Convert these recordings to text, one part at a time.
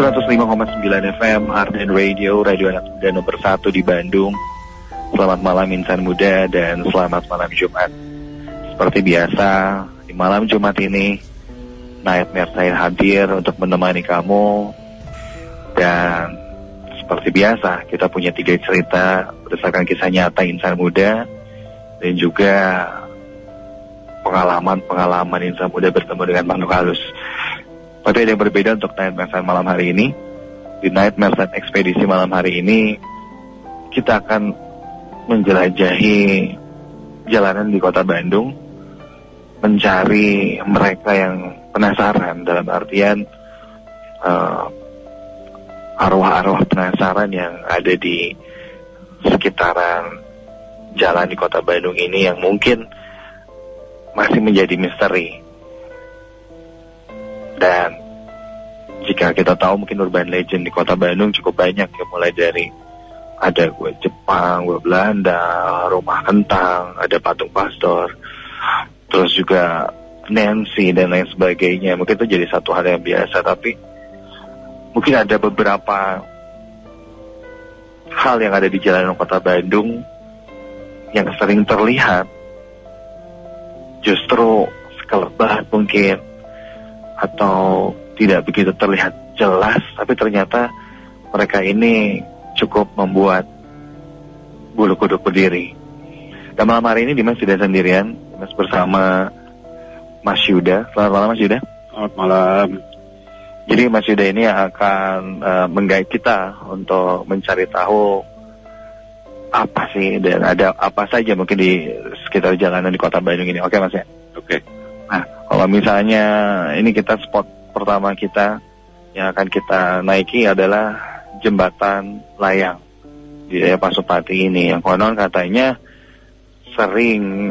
105,9 FM Arden Radio, radio anak muda nomor 1 di Bandung. Selamat malam insan muda dan selamat malam Jumat. Seperti biasa, di malam Jumat ini Nightmare saya hadir untuk menemani kamu. Dan seperti biasa, kita punya 3 cerita berdasarkan kisah nyata insan muda dan juga pengalaman insan muda bertemu dengan makhluk halus. Tapi ada yang berbeda untuk Nightmare Set malam hari ini. Di Nightmare Set ekspedisi malam hari ini, kita akan menjelajahi jalanan di kota Bandung, mencari mereka yang penasaran, dalam artian arwah-arwah penasaran yang ada di sekitaran jalan di kota Bandung ini yang mungkin masih menjadi misteri. Dan jika kita tahu mungkin urban legend di kota Bandung cukup banyak ya, mulai dari ada gua Jepang, gua Belanda, rumah kentang, ada patung pastor, terus juga Nancy dan lain sebagainya. Mungkin itu jadi satu hal yang biasa, tapi mungkin ada beberapa hal yang ada di jalanan kota Bandung yang sering terlihat justru sekelebat mungkin, atau tidak begitu terlihat jelas, tapi ternyata mereka ini cukup membuat bulu kuduk berdiri. Dan malam hari ini Dimas tidak sendirian, Dimas bersama Mas Yuda. Selamat malam Mas Yuda. Selamat malam. Jadi Mas Yuda ini akan meng-guide kita untuk mencari tahu apa sih dan ada apa saja mungkin di sekitar jalanan di kota Bandung ini. Oke Mas ya? Oke. Nah, kalau misalnya ini kita spot pertama kita yang akan kita naiki adalah jembatan layang di daerah Pasupati ini, yang konon katanya sering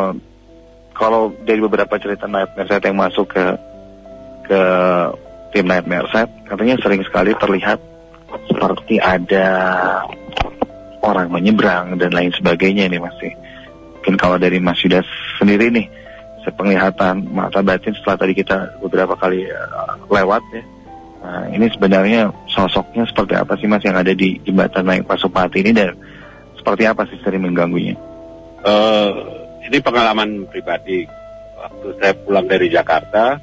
kalau dari beberapa cerita Nightmare Set yang masuk ke tim Nightmare Set, katanya sering sekali terlihat seperti ada orang menyeberang dan lain sebagainya nih Mas. Mungkin kalau dari Mas Yuda sendiri nih, sepenglihatan mata batin setelah tadi kita beberapa kali lewat ya. Nah, ini sebenarnya sosoknya seperti apa sih Mas yang ada di jembatan layang Pasupati ini, dan seperti apa sih sering mengganggunya? Ini pengalaman pribadi. Waktu saya pulang dari Jakarta,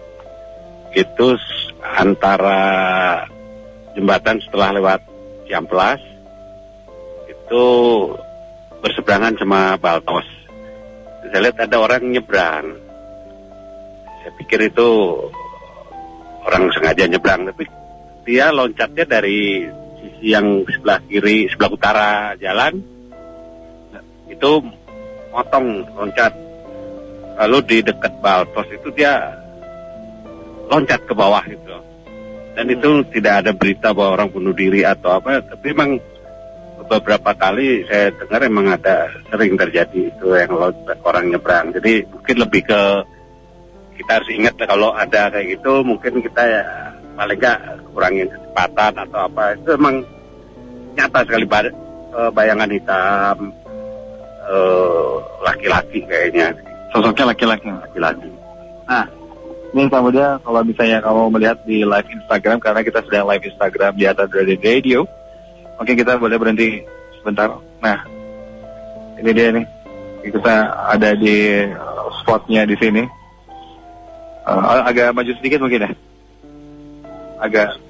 itu antara jembatan setelah lewat Ciamplas itu berseberangan sama Baltos. Saya lihat ada orang nyebrang. Saya pikir itu orang sengaja nyebrang, tapi dia loncatnya dari sisi yang sebelah kiri, sebelah utara jalan. Itu motong loncat. Lalu di dekat Baltos itu dia loncat ke bawah gitu. Dan itu tidak ada berita bahwa orang bunuh diri atau apa, tapi memang beberapa kali saya dengar emang ada sering terjadi itu yang orang nyebrang. Jadi mungkin lebih ke kita harus ingat kalau ada kayak gitu, mungkin kita ya paling nggak kurangin kecepatan atau apa. Itu emang nyata sekali bayangan hitam laki-laki kayaknya. Sosoknya laki-laki. Nah, ini kemudian kalau misalnya kamu melihat di live Instagram, karena kita sedang live Instagram di atas radio. Oke, kita boleh berhenti sebentar. Nah, ini dia nih. Kita ada di spotnya di sini. Agak maju sedikit mungkin ya. Agak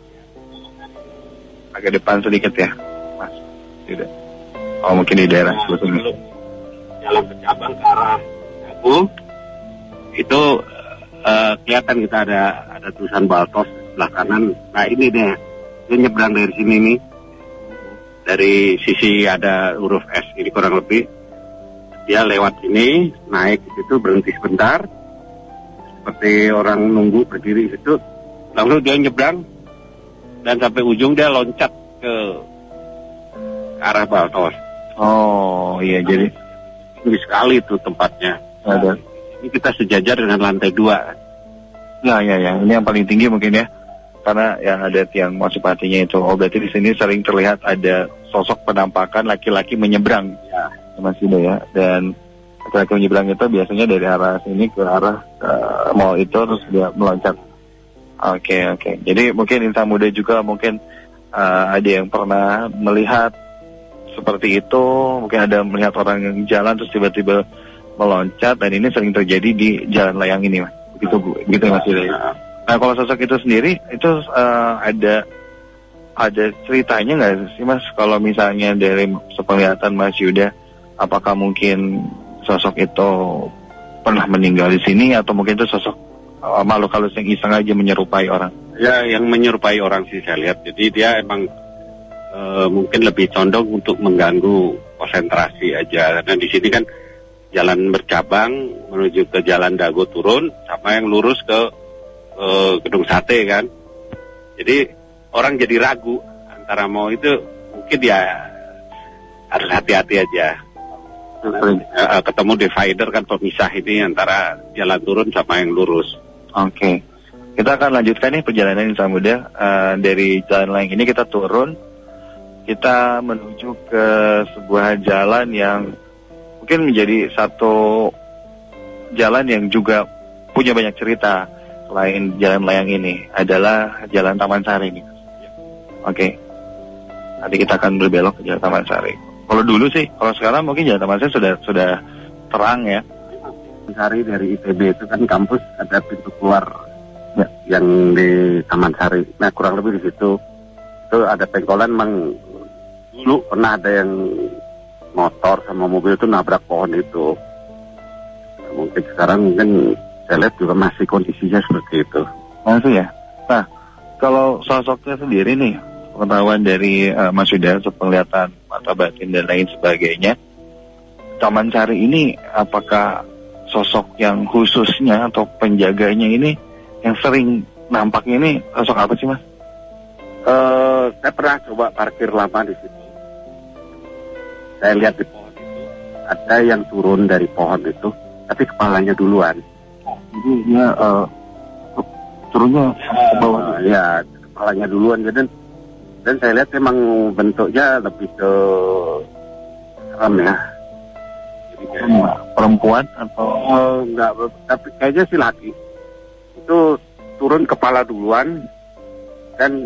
depan sedikit ya, Mas. Tidak. Oh, mungkin di daerah sebetulnya. Jalan ke cabang ke arah aku, itu kelihatan kita ada tulisan Baltos sebelah kanan. Nah ini deh, dia nyebrang dari sini nih. Dari sisi ada huruf S ini kurang lebih. Dia lewat sini, naik ke situ, berhenti sebentar. Seperti orang nunggu berdiri situ. Lalu dia nyebrang. Dan sampai ujung dia loncat ke arah Baltos. Oh iya, jadi tinggi sekali itu tempatnya. Ada. Ini kita sejajar dengan lantai 2. Nah ya, ini yang paling tinggi mungkin ya. Karena yang ada tiang Pasupatinya itu. Oh, berarti di sini sering terlihat ada sosok penampakan laki-laki menyeberang. Ya. Mas Yuda ya. Dan laki-laki menyeberang itu biasanya dari arah sini ke arah mall itu, terus dia meloncat. Oke. Jadi mungkin insan muda juga mungkin ada yang pernah melihat seperti itu, mungkin ada melihat orang yang jalan terus tiba-tiba meloncat, dan ini sering terjadi di jalan layang ini, Mas. Begitu Mas Yuda. Nah, kalau sosok itu sendiri itu ada ceritanya nggak sih, Mas? Kalau misalnya dari sepenglihatan Mas Yuda, apakah mungkin sosok itu pernah meninggal di sini, atau mungkin itu sosok makhluk halus yang iseng aja menyerupai orang? Ya, yang menyerupai orang sih saya lihat. Jadi dia emang mungkin lebih condong untuk mengganggu konsentrasi aja. Karena di sini kan jalan bercabang menuju ke Jalan Dago turun, sama yang lurus ke Gedung Sate kan. Jadi orang jadi ragu antara mau itu, mungkin dia harus hati-hati aja. Ketemu divider kan, pemisah ini antara jalan turun sama yang lurus. Oke. Kita akan lanjutkan nih perjalanan insan muda. Dari jalan layang ini kita turun, kita menuju ke sebuah jalan yang mungkin menjadi satu jalan yang juga punya banyak cerita. Selain jalan layang ini adalah Jalan Taman Sari nih. Oke. Nanti kita akan berbelok ke Jalan Taman Sari. Kalau dulu sih, kalau sekarang mungkin Jalan Taman Sari sudah terang ya. Sari dari ITB itu kan kampus, ada pintu keluar ya, yang di Taman Sari. Nah, kurang lebih di situ itu ada pengkolan. Memang dulu pernah ada yang motor sama mobil itu nabrak pohon itu. Mungkin sekarang saya lihat juga masih kondisinya seperti itu. Masih ya. Nah, kalau sosoknya sendiri nih, pengetahuan dari Mas Yuda, penglihatan mata batin dan lain sebagainya, Taman Sari ini apakah sosok yang khususnya atau penjaganya ini yang sering nampaknya ini sosok apa sih, Mas? Saya pernah coba parkir lama di situ. Saya lihat di pohon itu ada yang turun dari pohon itu, tapi kepalanya duluan. Jadi dia turunnya ke bawah. Ya, kepalanya duluan. Dan saya lihat memang bentuknya lebih ke serem ya. Perempuan atau enggak, tapi kayaknya sih laki. Itu turun kepala duluan, dan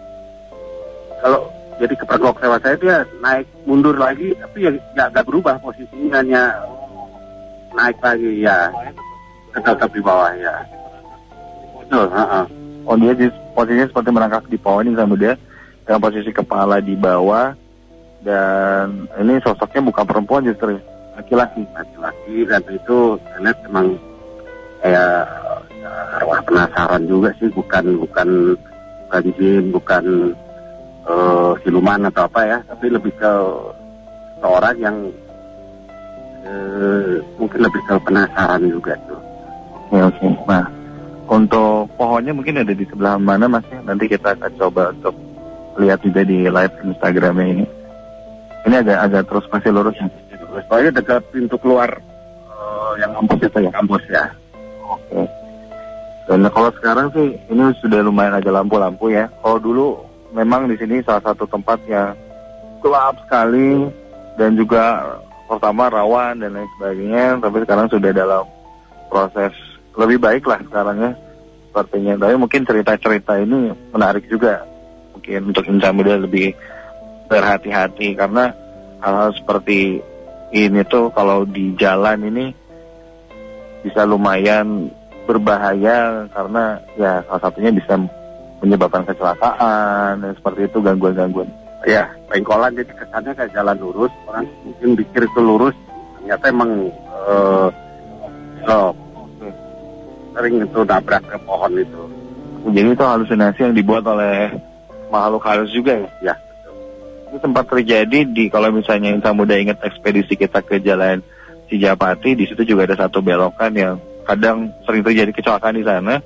kalau jadi kepergok sewa saya dia naik mundur lagi, tapi ya nggak berubah posisinya, hanya naik lagi ya, tetap di bawah ya. Betul. Oh, dia di posisinya seperti merangkak di pohon ini sama dia, dengan posisi kepala di bawah, dan ini sosoknya bukan perempuan, justru laki-laki, dan itu saya lihat memang kayak arwah penasaran juga sih, bukan jin, bukan siluman atau apa ya, tapi lebih ke seorang yang mungkin lebih ke penasaran juga tuh. Oke. Nah, untuk pohonnya mungkin ada di sebelah mana, Mas? Nanti kita akan coba untuk lihat juga di live Instagramnya ini. Ini agak terus masih lurus ya. Soalnya dekat pintu keluar yang kampus itu ya. Kampus ya. Oke. Dan kalau sekarang sih ini sudah lumayan ada lampu-lampu ya. Kalau dulu memang di sini salah satu tempat yang gelap sekali dan juga pertama rawan dan lain sebagainya. Tapi sekarang sudah dalam proses lebih baik lah sekarang ya. Sepertinya. Tapi mungkin cerita-cerita ini menarik juga. Mungkin untuk insan muda lebih berhati-hati, karena hal-hal seperti ini tuh kalau di jalan ini bisa lumayan berbahaya, karena ya salah satunya bisa menyebabkan kecelakaan dan seperti itu, gangguan-gangguan. Ya, pengkolan jadi kesannya kayak jalan lurus, orang mungkin pikir itu lurus, ternyata emang sering itu nabrak ke pohon itu. Jadi itu halusinasi yang dibuat oleh makhluk halus juga ya? Ya. Itu sempat terjadi di, kalau misalnya insan muda ingat ekspedisi kita ke Jalan Sijapati, di situ juga ada satu belokan yang kadang sering terjadi kecelakaan di sana.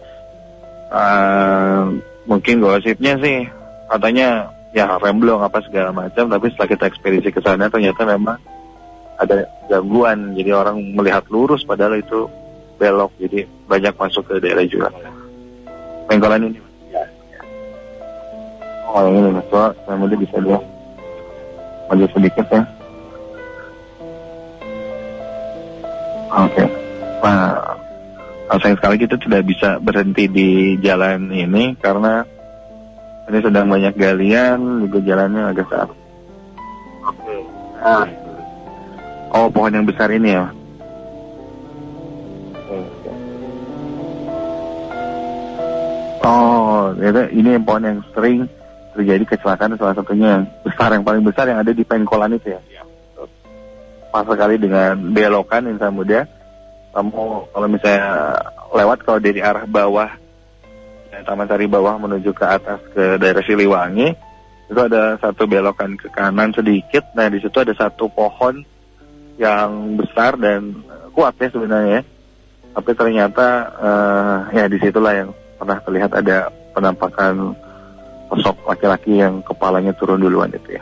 Mungkin gosipnya sih katanya ya remblong apa segala macam, tapi setelah kita ekspedisi ke sana ternyata memang ada gangguan, jadi orang melihat lurus padahal itu belok, jadi banyak masuk ke daerah juga. Pengkolan ini. Oh, yang ini Mas, saya muda bisa lihat. Maju sedikit ya. Oke. Nah, sayang sekali kita tidak bisa berhenti di jalan ini karena ini sedang banyak galian, juga jalannya agak sempit. Oke. Nah. Oh, pohon yang besar ini ya. Oh, ini pohon yang sering terjadi kecelakaan, salah satunya yang besar, yang paling besar yang ada di Pengkolan itu ya. Pas sekali dengan belokan Insan Muda. Kamu kalau misalnya lewat kalau dari arah bawah, Taman Sari bawah menuju ke atas ke daerah Siliwangi, itu ada satu belokan ke kanan sedikit. Nah di situ ada satu pohon yang besar dan kuat ya sebenarnya. Tapi ternyata ya disitulah yang pernah terlihat ada penampakan sosok laki-laki yang kepalanya turun duluan itu ya.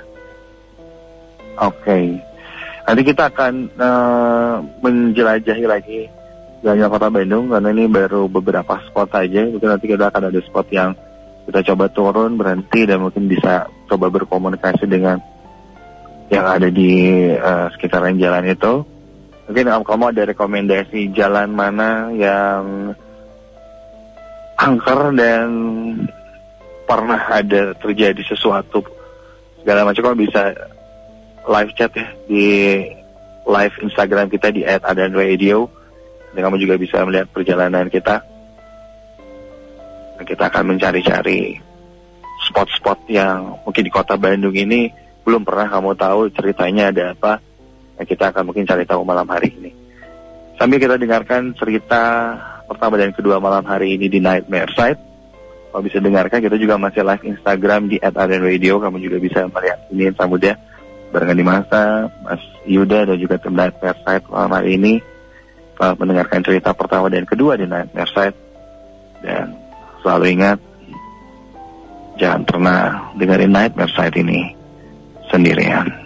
Oke. Nanti kita akan menjelajahi lagi jalan Kota Bandung karena ini baru beberapa spot saja. Mungkin nanti kita akan ada spot yang kita coba turun, berhenti dan mungkin bisa coba berkomunikasi dengan yang ada di sekitaran jalan itu. Mungkin kamu ada rekomendasi jalan mana yang angker dan pernah ada terjadi sesuatu segala macam, kamu bisa live chat ya di live Instagram kita di @adanradio, dan kamu juga bisa melihat perjalanan kita. Dan kita akan mencari-cari spot-spot yang mungkin di Kota Bandung ini belum pernah kamu tahu ceritanya ada apa. Nah, kita akan mungkin cari tahu malam hari ini. Sambil kita dengarkan cerita pertama dan kedua malam hari ini di Nightmare Side. Kalau bisa dengarkan, kita juga masih live Instagram di @adanradio. Kamu juga bisa melihat ini Insan Muda barengan di Masa, Mas Yuda dan juga tim Nightmare Side malam hari ini. Mendengarkan cerita pertama dan kedua di Nightmare Side. Dan selalu ingat, jangan pernah dengerin Nightmare Side ini sendirian.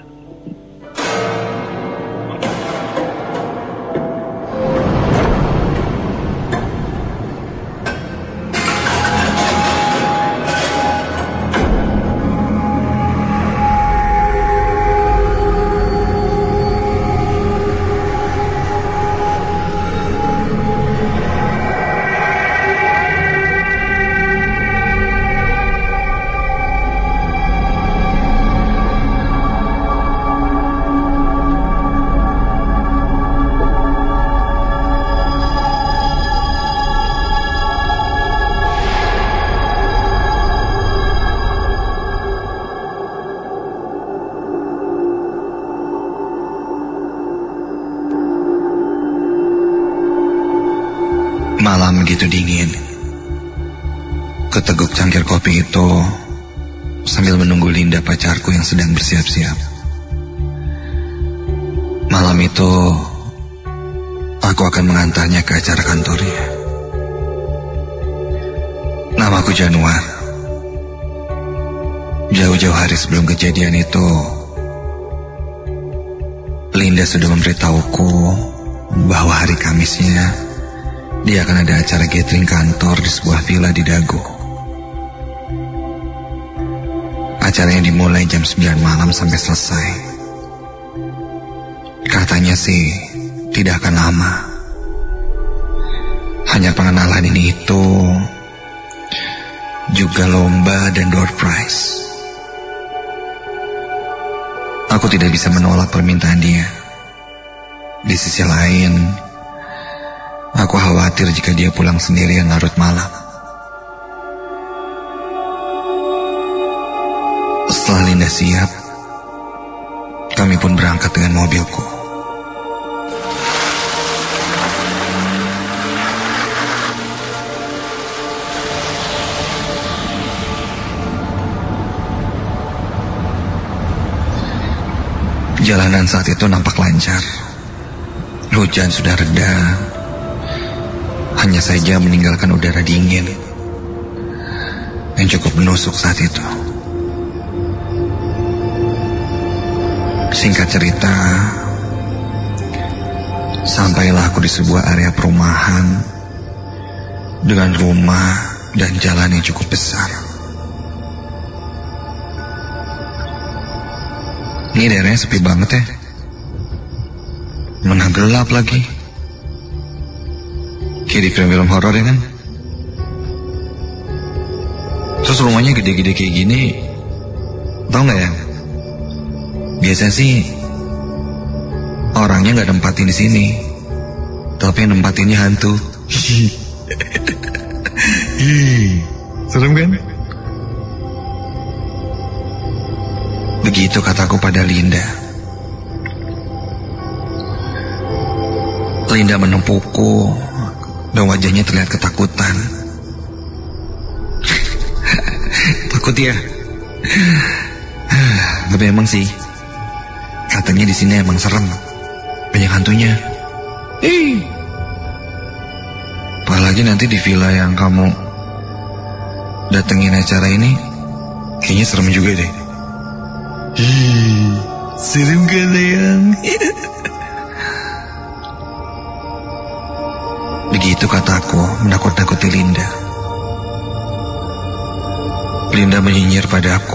Malam begitu dingin. Keteguk cangkir kopi itu sambil menunggu Linda pacarku yang sedang bersiap-siap. Malam itu aku akan mengantarnya ke acara kantornya. Namaku Januar. Jauh-jauh hari sebelum kejadian itu, Linda sudah memberitahuku bahwa hari Kamisnya dia akan ada acara gathering kantor di sebuah villa di Dago. Acaranya dimulai jam 9 malam sampai selesai. Katanya sih tidak akan lama. Hanya pengenalan ini itu, juga lomba dan door prize. Aku tidak bisa menolak permintaan dia. Di sisi lain, aku khawatir jika dia pulang sendirian larut malam. Setelah Linda siap, kami pun berangkat dengan mobilku. Jalanan saat itu nampak lancar. Hujan sudah reda. Hanya saja meninggalkan udara dingin yang cukup menusuk saat itu. Singkat cerita, sampailah aku di sebuah area perumahan dengan rumah dan jalan yang cukup besar. Ini daerahnya sepi banget ya. Mana gelap lagi. Kayak di film-film horor ya kan? Terus rumahnya gede-gede kayak gini, tau gak ya? Biasanya sih orangnya gak nempatin di sini, tapi yang nempatinnya hantu. Serem kan? Begitu kataku pada Linda. Linda menepukku dan wajahnya terlihat ketakutan. Takut ya? Tapi emang sih, katanya di sini emang serem, banyak hantunya. Apalagi nanti di villa yang kamu datengin acara ini, kayaknya serem juga deh. Serem kan sayang? Begitu kataku menakut-nakuti Linda. Linda menyinyir padaku.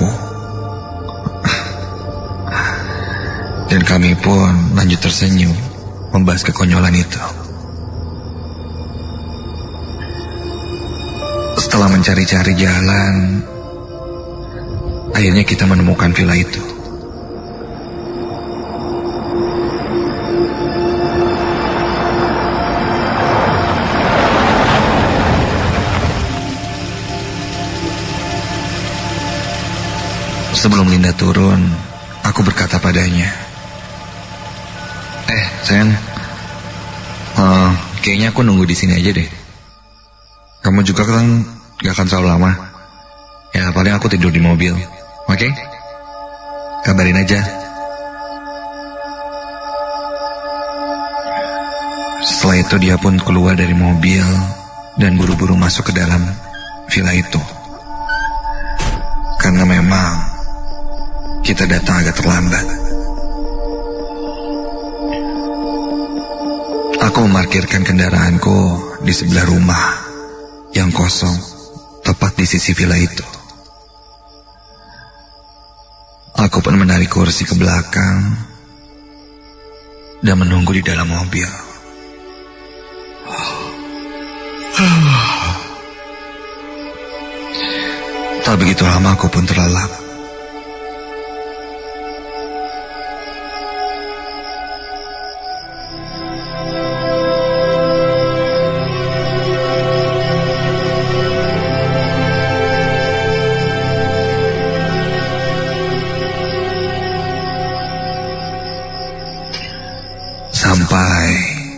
Dan kami pun lanjut tersenyum membahas kekonyolan itu. Setelah mencari-cari jalan, akhirnya kita menemukan villa itu. Sebelum Linda turun, aku berkata padanya, sayang, kayaknya aku nunggu di sini aja deh. Kamu juga kan gak akan terlalu lama. Ya paling aku tidur di mobil, oke? Kabarin aja. Setelah itu dia pun keluar dari mobil dan buru-buru masuk ke dalam villa itu. Karena memang kita datang agak terlambat. Aku memarkirkan kendaraanku di sebelah rumah yang kosong, tepat di sisi villa itu. Aku pun menarik kursi ke belakang dan menunggu di dalam mobil. Tak begitu lama aku pun terlelap. Sampai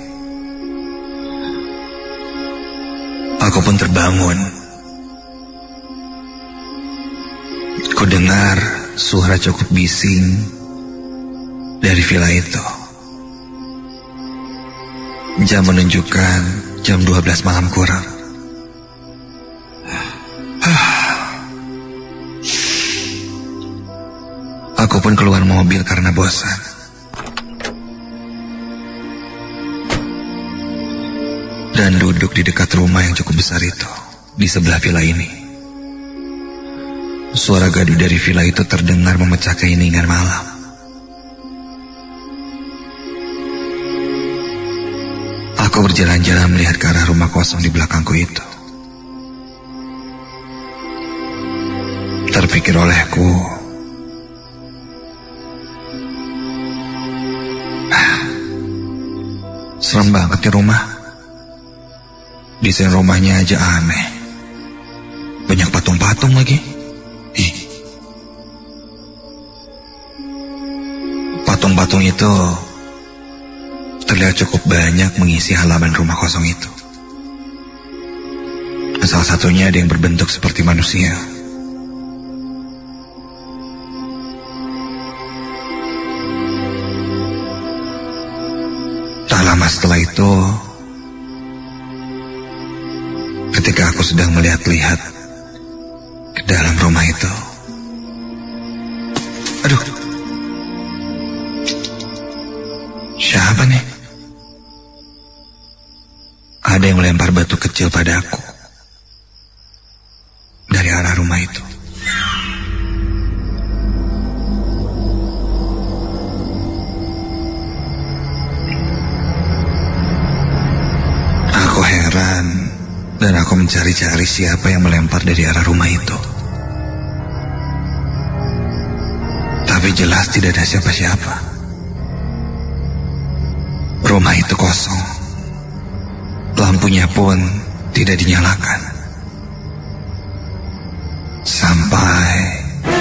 aku pun terbangun. Ku dengar suara cukup bising dari villa itu. Jam menunjukkan jam 12 malam kurang. Aku pun keluar mobil karena bosan. Dan duduk di dekat rumah yang cukup besar itu, di sebelah villa ini. Suara gaduh dari villa itu terdengar memecah keheningan malam. Aku berjalan-jalan melihat ke arah rumah kosong di belakangku itu. Terpikir olehku, serem banget di rumah. Desain rumahnya aja aneh. Banyak patung-patung lagi. Patung-patung itu terlihat cukup banyak mengisi halaman rumah kosong itu. Salah satunya ada yang berbentuk seperti manusia. Tak lama setelah itu, ketika aku sedang melihat-lihat ke dalam rumah itu, aduh, siapa nih? Ada yang melempar batu kecil padaku dari arah rumah itu. Aku heran. heran dan aku mencari-cari siapa yang melempar dari arah rumah itu. Tapi jelas tidak ada siapa-siapa. Rumah itu kosong. Lampunya pun tidak dinyalakan. Sampai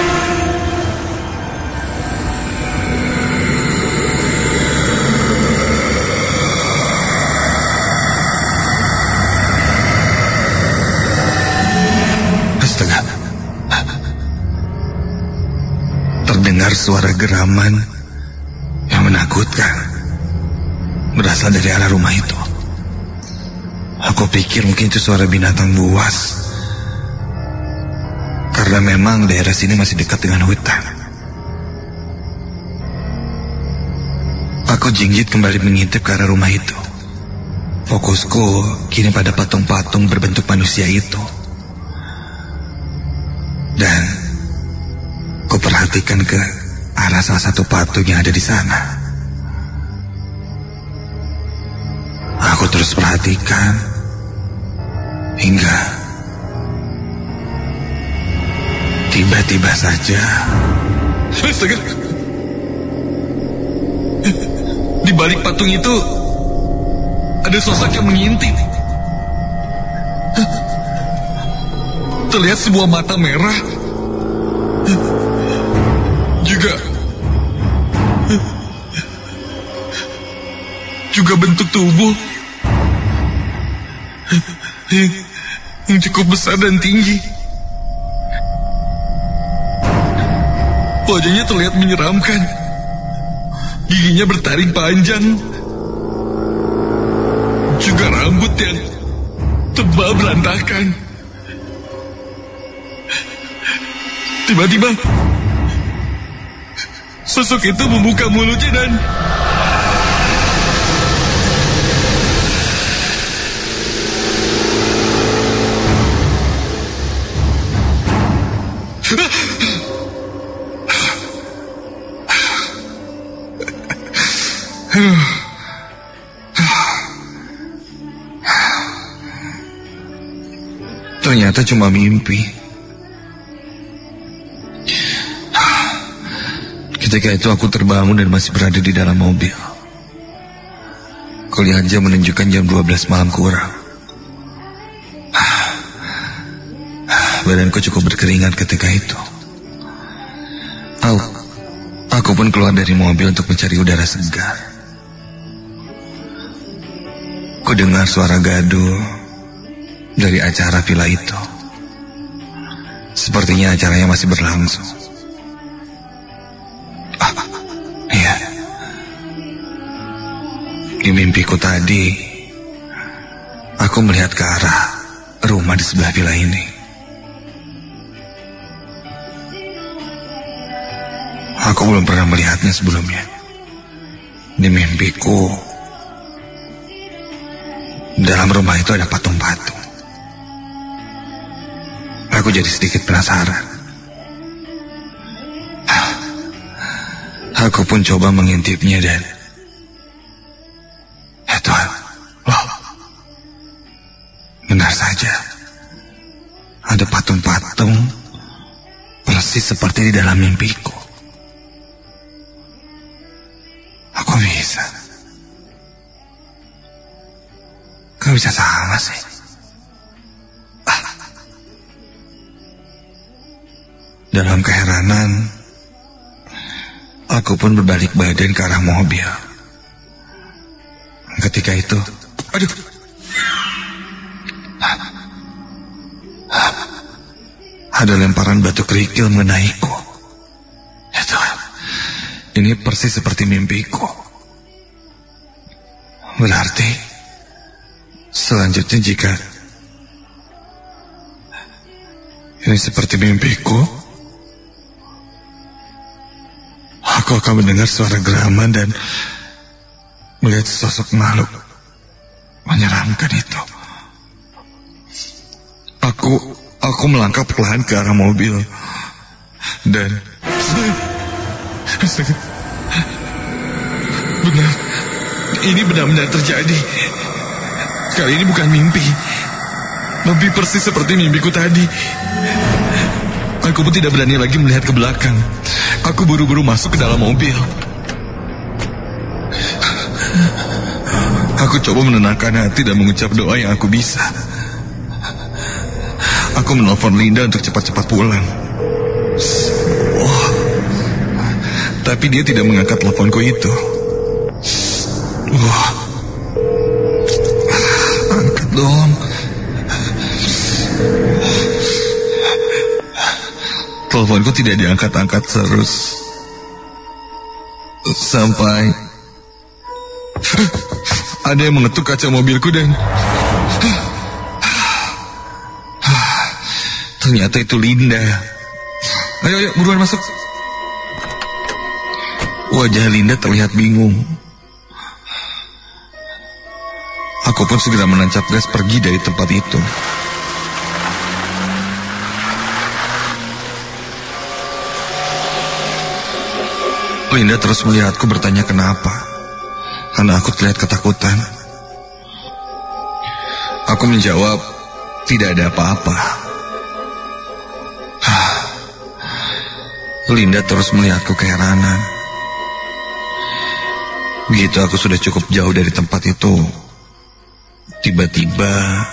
terdengar suara geraman yang menakutkan berasal dari arah rumah itu. Aku pikir mungkin itu suara binatang buas, karena memang daerah sini masih dekat dengan hutan. Aku jinjit kembali mengintip ke arah rumah itu. Fokusku kini pada patung-patung berbentuk manusia itu. Dan kuperhatikan ke arah salah satu patung yang ada di sana. Aku terus perhatikan hingga tiba-tiba saja, astaga, di balik patung itu ada sosok yang mengintip. Terlihat sebuah mata merah, juga bentuk tubuh yang cukup besar dan tinggi. Wajahnya terlihat menyeramkan. Giginya bertaring panjang. Juga rambut yang tebal berantakan. Tiba-tiba sosok itu membuka mulutnya dan ternyata cuma mimpi. Ketika itu aku terbangun dan masih berada di dalam mobil. Kulihat jam menunjukkan jam 12 malam kurang. Badanku cukup berkeringat ketika itu. Aku pun keluar dari mobil untuk mencari udara segar. Ku dengar suara gaduh dari acara villa itu. Sepertinya acaranya masih berlangsung. Iya. Di mimpiku tadi, aku melihat ke arah rumah di sebelah villa ini. Aku belum pernah melihatnya sebelumnya. Di mimpiku, dalam rumah itu ada patung-patung. Aku jadi sedikit penasaran. Aku pun coba mengintipnya dan ya Tuhan, benar saja ada patung-patung persis seperti di dalam mimpiku. Aku bisa. Kok bisa sama sih? Dalam keheranan, aku pun berbalik badan ke arah mobil. Ketika itu, ada lemparan batu kerikil mengenaiku. Ya Tuhan, ini persis seperti mimpiku. Berarti selanjutnya jika ini seperti mimpiku, aku akan mendengar suara geraman dan melihat sosok makhluk menyeramkan itu. Aku melangkah perlahan ke arah mobil dan benar, ini benar-benar terjadi. Kali ini bukan mimpi. Lebih persis seperti mimpiku tadi. Aku pun tidak berani lagi melihat ke belakang. Aku buru-buru masuk ke dalam mobil. Aku coba menenangkan hati dan mengucap doa yang aku bisa. Aku menelpon Linda untuk cepat-cepat pulang. Tapi dia tidak mengangkat teleponku itu. Angkat dong. Teleponku tidak diangkat-angkat terus. Sampai ada yang mengetuk kaca mobilku dan ternyata itu Linda. Ayo, buruan masuk. Wajah Linda terlihat bingung. Aku pun segera menancap gas pergi dari tempat itu. Linda terus melihatku bertanya kenapa, karena aku terlihat ketakutan. Aku menjawab, tidak ada apa-apa. Linda terus melihatku keheranan. Begitu aku sudah cukup jauh dari tempat itu, tiba-tiba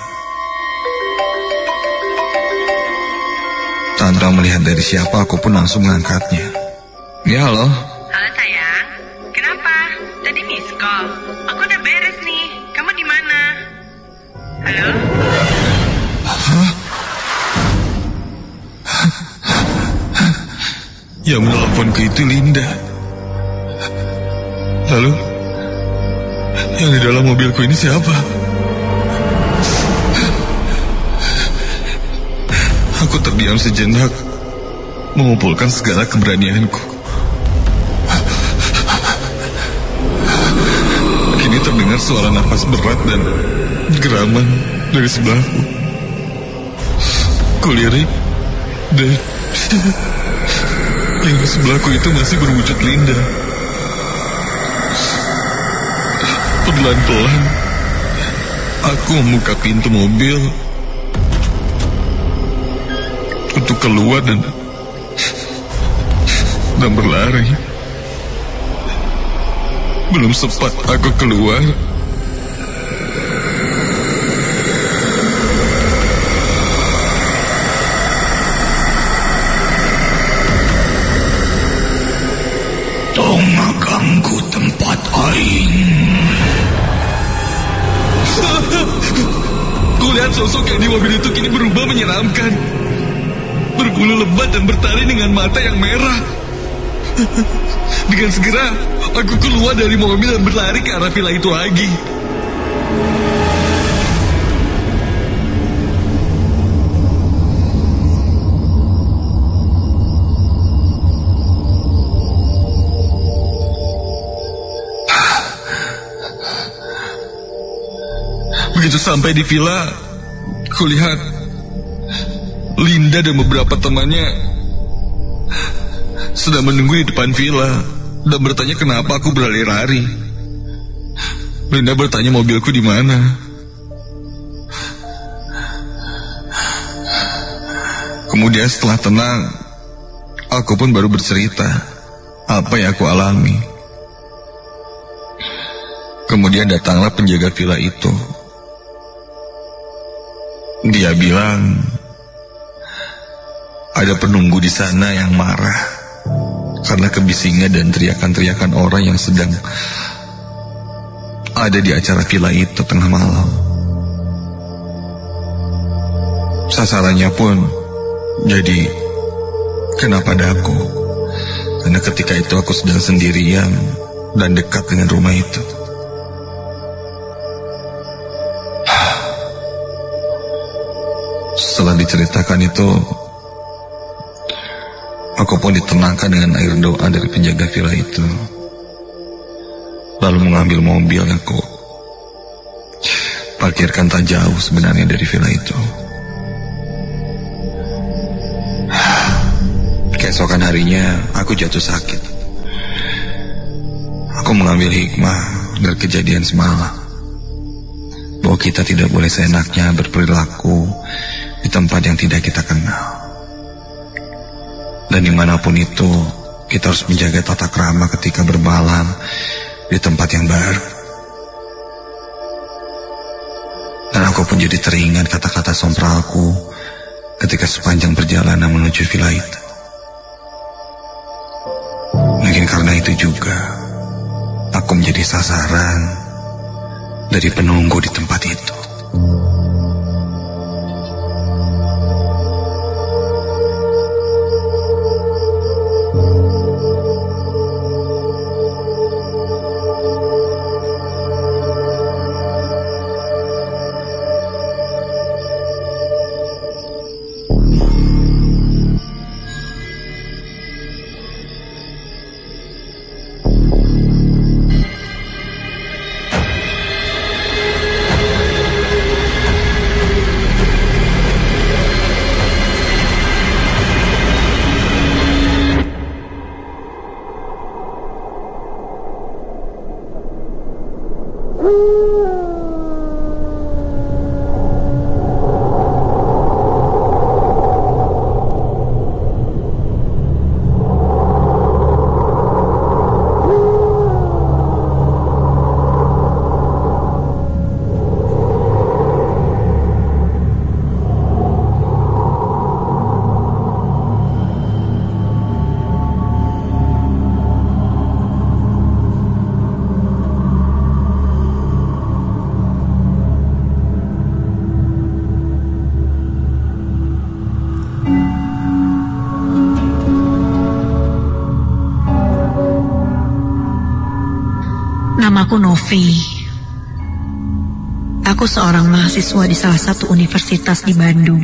tanpa melihat dari siapa, aku pun langsung mengangkatnya. Ya, halo. Halo sayang, kenapa? Tadi miss call. Aku udah beres nih. Kamu di mana? Halo? Hah? Yang menelponku itu Linda. Lalu, yang di dalam mobilku ini siapa? Aku terdiam sejenak, mengumpulkan segala keberanianku. Kini terdengar suara nafas berat dan geraman dari sebelahku. Kulirik dan yang di sebelahku itu masih berwujud Linda. Pelan-pelan aku membuka pintu mobil untuk keluar dan berlari. Belum sempat aku keluar, tong ganggu tempat aing. Kulihat sosok yang di mobil itu kini berubah menyeramkan. Berbulu lebat dan bertaring dengan mata yang merah. Dengan segera aku keluar dari mobil dan berlari ke arah villa itu lagi. Begitu sampai di villa, kulihat Linda dan beberapa temannya sedang menunggu di depan villa dan bertanya kenapa aku berlari-lari. Linda bertanya mobilku di mana. Kemudian setelah tenang, aku pun baru bercerita apa yang aku alami. Kemudian datanglah penjaga villa itu. Dia bilang ada penunggu di sana yang marah karena kebisingan dan teriakan-teriakan orang yang sedang ada di acara villa itu tengah malam. Sasarannya pun jadi kena padaku, karena ketika itu aku sedang sendirian dan dekat dengan rumah itu. Setelah diceritakan itu, aku pun ditenangkan dengan air doa dari penjaga villa itu. Lalu mengambil mobil yang aku parkirkan tak jauh sebenarnya dari villa itu. Keesokan harinya aku jatuh sakit. Aku mengambil hikmah dari kejadian semalam. bahwa kita tidak boleh seenaknya berperilaku di tempat yang tidak kita kenal. Dan dimanapun itu, kita harus menjaga tata krama ketika bermalam di tempat yang baru. Dan aku pun jadi teringat kata-kata sompralku ketika sepanjang perjalanan menuju villa itu. Mungkin karena itu juga aku menjadi sasaran dari penunggu di tempat itu. Namaku Novi. Aku seorang mahasiswa di salah satu universitas di Bandung.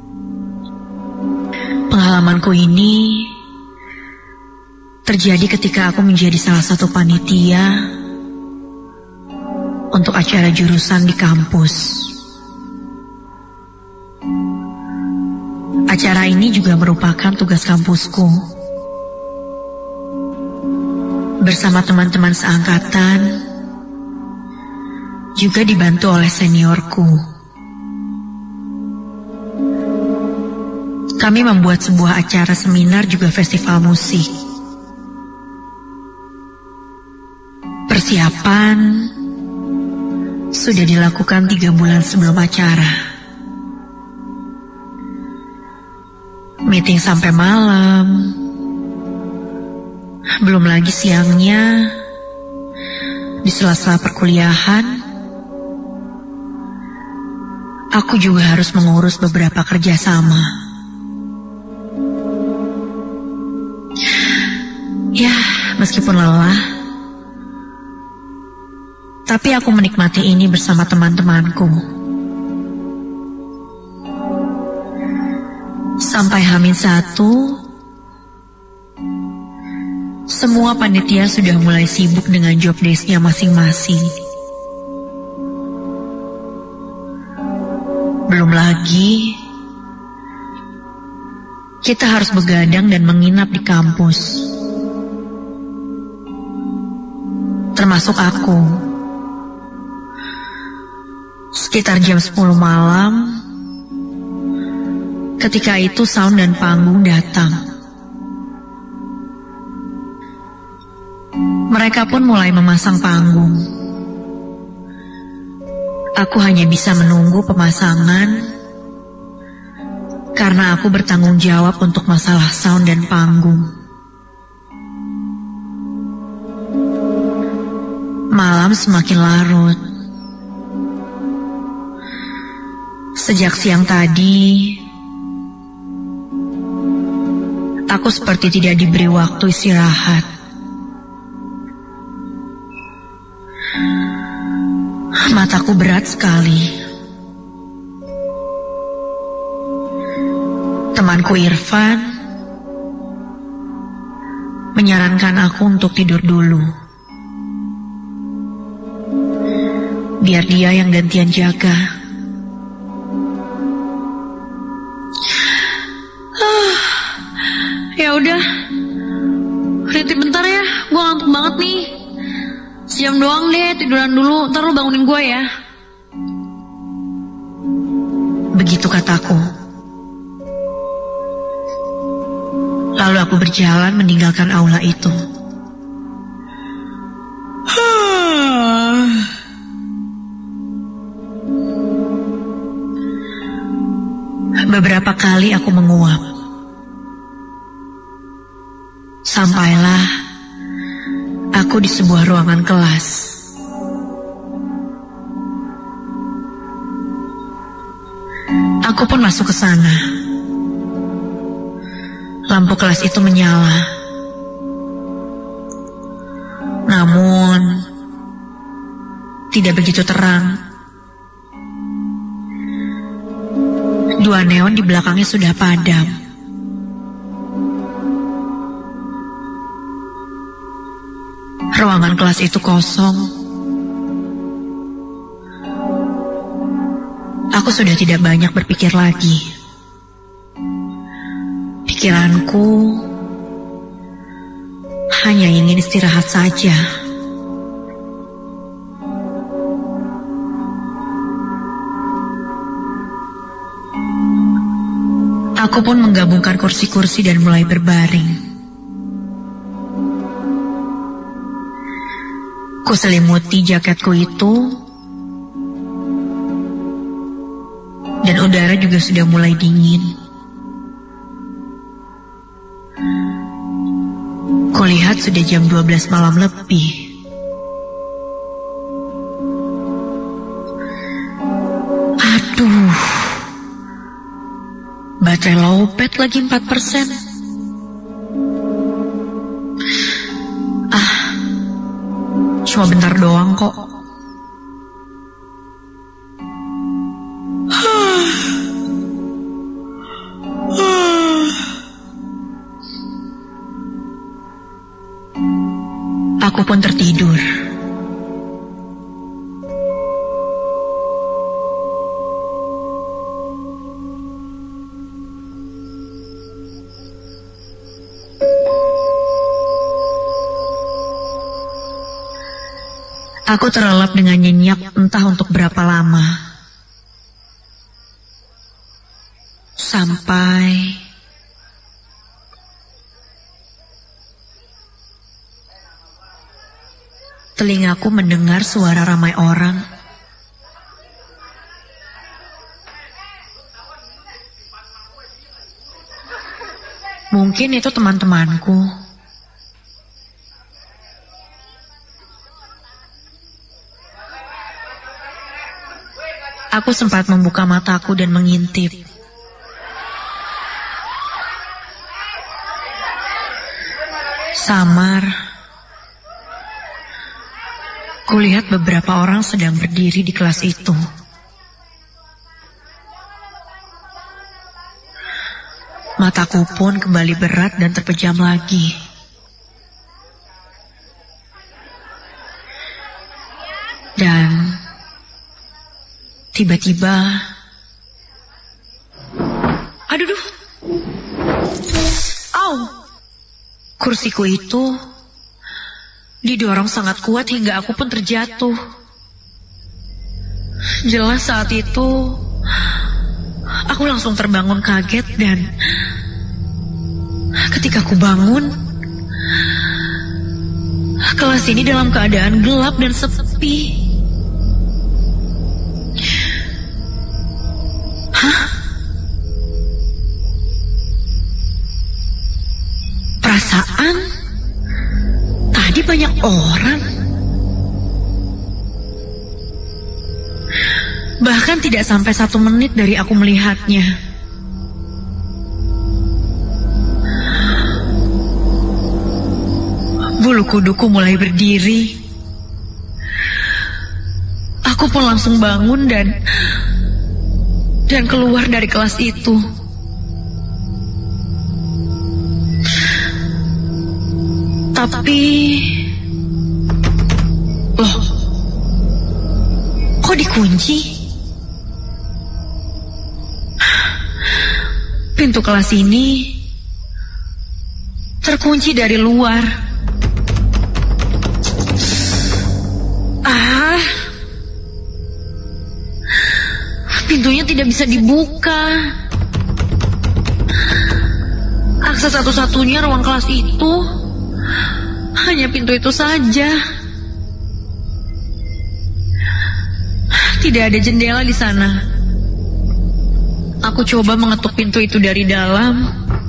Pengalamanku ini terjadi ketika aku menjadi salah satu panitia untuk acara jurusan di kampus. Acara ini juga merupakan tugas kampusku. Bersama teman-teman seangkatan, juga dibantu oleh seniorku. Kami membuat sebuah acara seminar juga festival musik. Persiapan sudah dilakukan 3 bulan sebelum acara. Meeting sampai malam. Belum lagi siangnya, di sela-sela perkuliahan, aku juga harus mengurus beberapa kerjasama. Ya, meskipun lelah, tapi aku menikmati ini bersama teman-temanku. Sampai H-1, semua panitia sudah mulai sibuk dengan job desk-nya masing-masing. Belum lagi, kita harus begadang dan menginap di kampus. Termasuk aku. Sekitar jam 10 malam, ketika itu sound dan panggung datang. Mereka pun mulai memasang panggung. Aku hanya bisa menunggu pemasangan karena aku bertanggung jawab untuk masalah sound dan panggung. Malam semakin larut. Sejak siang tadi, aku seperti tidak diberi waktu istirahat. Mataku berat sekali. Temanku Irfan menyarankan aku untuk tidur dulu, biar dia yang gantian jaga. Ya udah, berhenti bentar ya, gue ngantuk banget nih. Sejam doang deh, tiduran dulu, ntar lu bangunin gue ya. Begitu kataku. Lalu aku berjalan meninggalkan aula itu. Beberapa kali aku menguap. Sampailah aku di sebuah ruangan kelas. Aku pun masuk ke sana. Lampu kelas itu menyala. Namun tidak begitu terang. Dua neon di belakangnya sudah padam. Ruangan kelas itu kosong. Aku sudah tidak banyak berpikir lagi. Pikiranku hanya ingin istirahat saja. Aku pun menggabungkan kursi-kursi dan mulai berbaring. Kuselimuti jaketku itu, dan udara juga sudah mulai dingin. Kulihat sudah jam 12 malam lebih. Aduh, baterai lowbat lagi 4%. Cuma bentar doang kok. Aku pun tertidur. Aku terlelap dengan nyenyak entah untuk berapa lama. Sampai telingaku mendengar suara ramai orang. Mungkin itu teman-temanku. Aku sempat membuka mataku dan mengintip. Samar. Kulihat beberapa orang sedang berdiri di kelas itu. Mataku pun kembali berat dan terpejam lagi. Dan tiba-tiba, aduh, kursiku itu didorong sangat kuat hingga aku pun terjatuh. Jelas saat itu aku langsung terbangun kaget dan ketika aku bangun, kelas ini dalam keadaan gelap dan sepi. Perasaan tadi banyak orang. Bahkan tidak sampai 1 menit dari aku melihatnya. Bulu kuduku mulai berdiri. Aku pun langsung bangun dan keluar dari kelas itu. Tapi, loh, kok dikunci? Pintu kelas ini terkunci dari luar. Pintunya tidak bisa dibuka. Akses satu-satunya ruang kelas itu hanya pintu itu saja. Tidak ada jendela di sana. Aku coba mengetuk pintu itu dari dalam.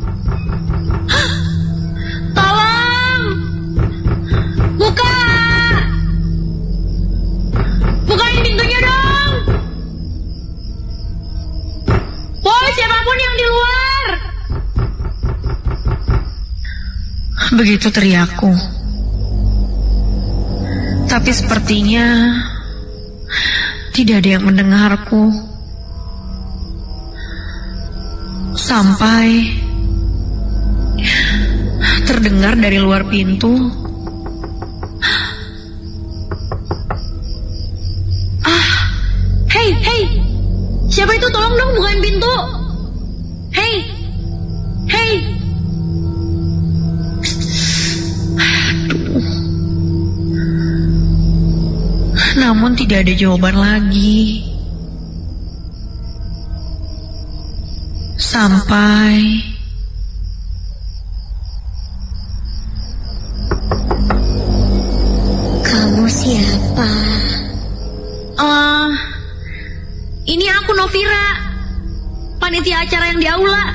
Tolong! Buka! Bukain pintunya dong! Woi, siapapun yang di luar! Begitu teriakku. Tapi sepertinya tidak ada yang mendengarku. Sampai terdengar dari luar pintu, Hei, siapa itu? Tolong dong bukain pintu. Hei. Namun tidak ada jawaban lagi. Sampai kamu siapa? Ini aku Novira, panitia acara yang di aula.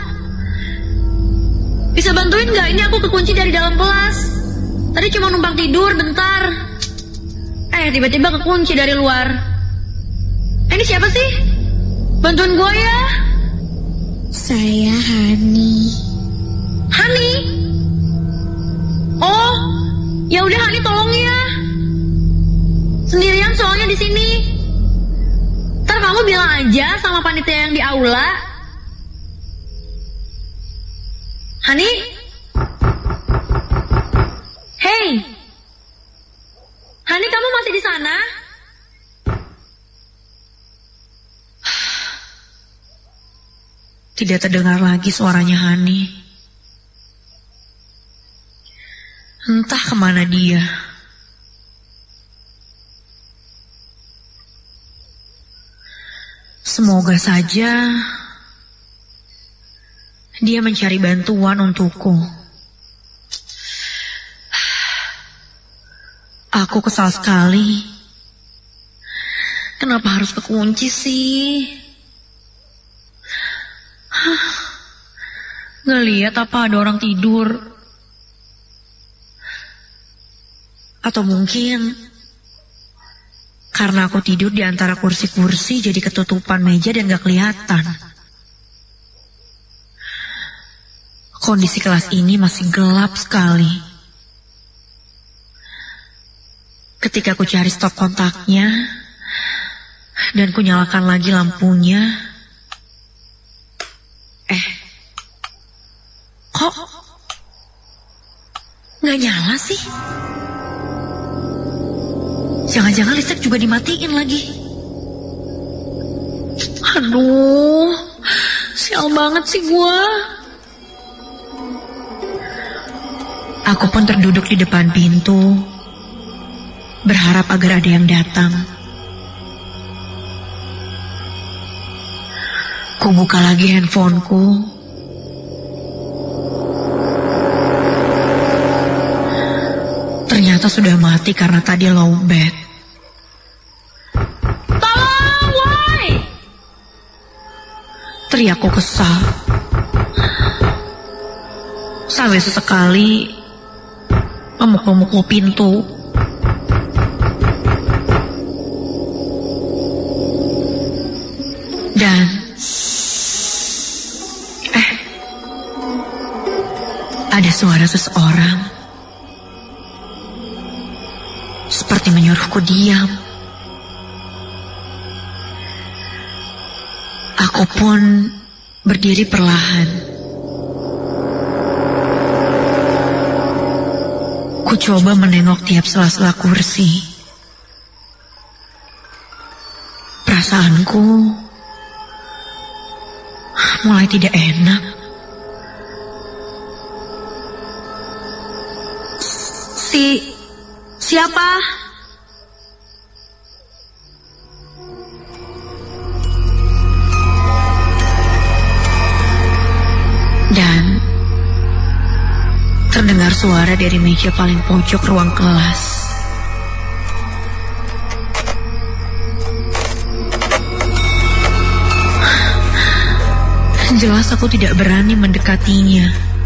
Bisa bantuin gak? Ini aku kekunci dari dalam kelas. Tadi cuma numpang tidur bentar. Tiba-tiba kekunci dari luar. Ini siapa sih? Bantuin gue ya. Saya Hani. Hani? Oh, ya udah Hani, tolong ya. Sendirian soalnya di sini. Ntar kamu bilang aja sama panitia yang di aula. Hani? Hey. Hani, kamu masih di sana? Tidak terdengar lagi suaranya Hani. Entah kemana dia. Semoga saja dia mencari bantuan untukku. Aku kesal sekali. Kenapa harus kekunci sih? Gak lihat apa ada orang tidur? Atau mungkin karena aku tidur di antara kursi-kursi jadi ketutupan meja dan gak kelihatan. Kondisi kelas ini masih gelap sekali. Ketika aku cari stop kontaknya dan ku nyalakan lagi lampunya, kok nggak nyala sih? Jangan-jangan listrik juga dimatiin lagi. Aduh, sial banget sih gua. Aku pun terduduk di depan pintu, berharap agar ada yang datang. Ku buka lagi handphoneku. Ternyata sudah mati karena tadi low bat. Tolong, woi! Teriakku kesal. Sampai sesekali memukul-mukul pintu. Dan ada suara seseorang seperti menyuruhku diam. Aku pun berdiri perlahan. Ku coba menengok tiap sela-sela kursi. Perasaanku mulai tidak enak. Siapa? Terdengar suara dari meja paling pojok ruang kelas. Jelas aku tidak berani mendekatinya.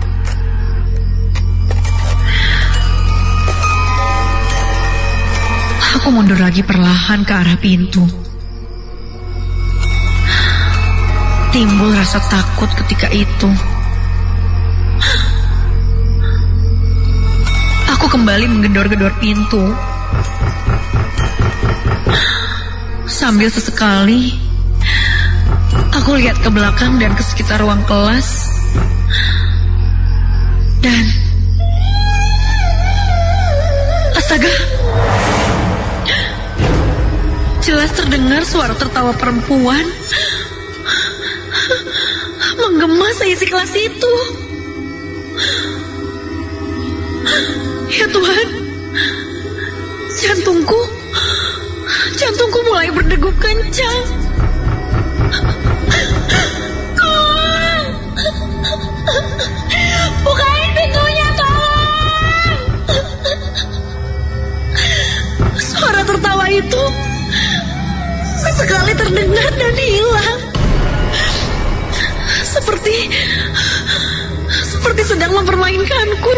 Aku mundur lagi perlahan ke arah pintu. Timbul rasa takut ketika itu. Aku kembali menggedor-gedor pintu. Sambil sesekali aku lihat ke belakang dan ke sekitar ruang kelas. Dan astaga, jelas terdengar suara tertawa perempuan menggema seisi kelas itu. Ya Tuhan, jantungku mulai berdegup kencang. Tolong, bukain pintunya, tolong. Suara tertawa itu sesekali terdengar dan hilang. Seperti sedang mempermainkanku.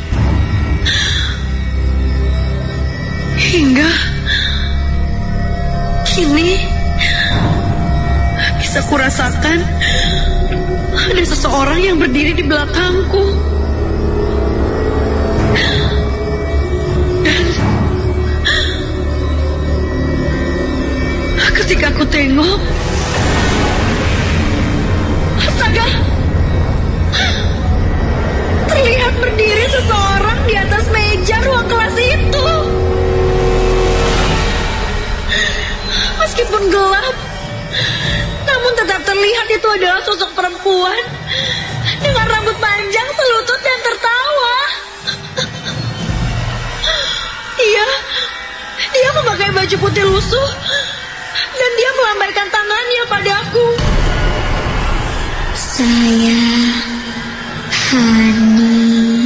Hingga kini bisa kurasakan ada seseorang yang berdiri di belakangku. Dan ketika aku tengok, astaga, terlihat berdiri seseorang di atas meja ruang kelas itu. Meskipun gelap, namun tetap terlihat itu adalah sosok perempuan dengan rambut panjang selutut dan tertawa. Dia memakai baju putih lusuh dan dia melambaikan tangannya padaku. Saya Hani.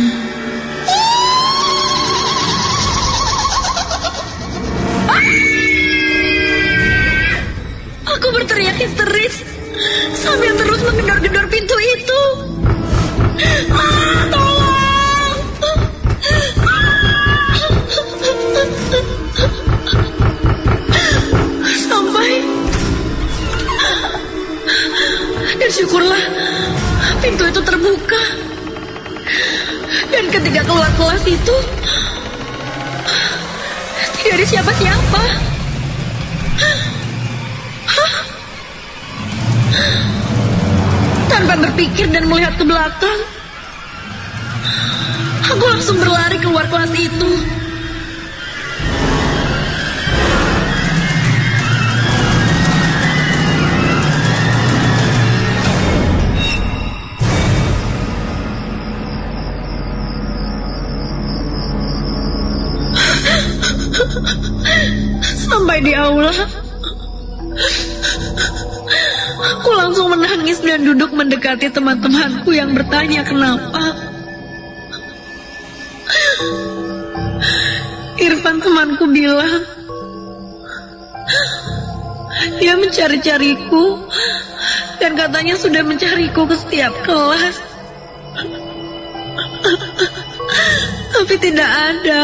Aku berteriak histeris sambil terus menggedor-gedor pintu itu. Tolong! Sampai dan syukurlah pintu itu terbuka. Dan ketika keluar kelas itu tidak ada siapa-siapa. Tanpa berpikir dan melihat ke belakang, aku langsung berlari keluar kelas itu. Sampai di aula, aku langsung menangis dan duduk mendekati teman-temanku yang bertanya kenapa. Irfan temanku bilang dia mencari-cariku dan katanya sudah mencariku ke setiap kelas. Tapi tidak ada.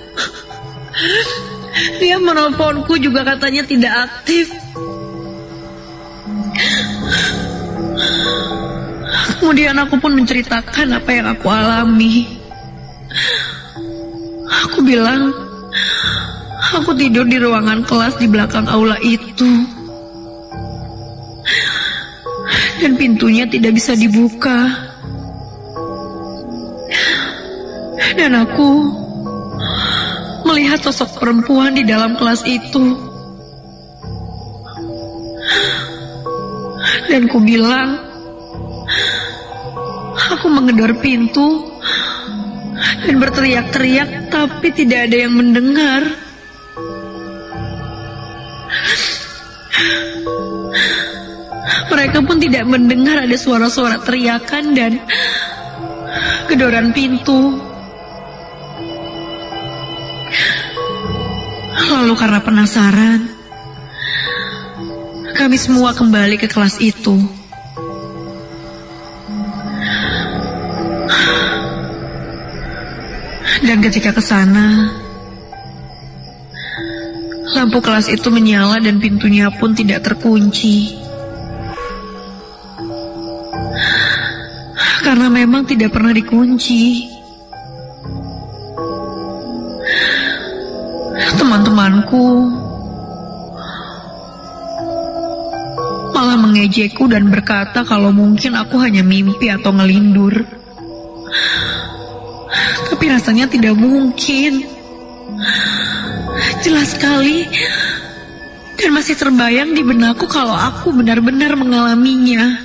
Dia menelponku juga katanya tidak aktif. Kemudian aku pun menceritakan apa yang aku alami. Aku bilang, aku tidur di ruangan kelas di belakang aula itu. Dan pintunya tidak bisa dibuka. Dan aku melihat sosok perempuan di dalam kelas itu. Dan ku bilang, aku menggedor pintu dan berteriak-teriak, tapi tidak ada yang mendengar. Mereka pun tidak mendengar ada suara-suara teriakan dan gedoran pintu. Lalu karena penasaran, kami semua kembali ke kelas itu. Dan ketika ke sana, lampu kelas itu menyala dan pintunya pun tidak terkunci. Karena memang tidak pernah dikunci. Teman-temanku malah mengejekku dan berkata kalau mungkin aku hanya mimpi atau ngelindur. Tapi rasanya tidak mungkin. Jelas sekali. Dan masih terbayang di benakku kalau aku benar-benar mengalaminya.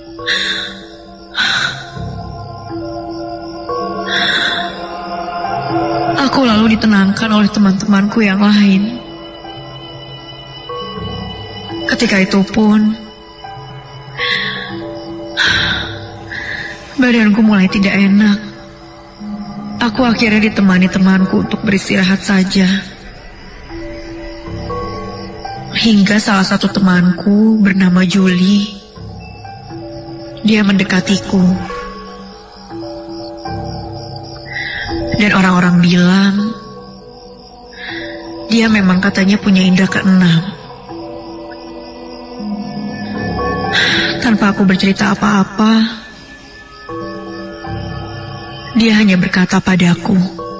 Aku lalu ditenangkan oleh teman-temanku yang lain. Ketika itu pun, badanku mulai tidak enak. Aku akhirnya ditemani temanku untuk beristirahat saja. Hingga salah satu temanku bernama Julie, dia mendekatiku. Dan orang-orang bilang, dia memang katanya punya indera keenam. Tanpa aku bercerita apa-apa, dia hanya berkata padaku,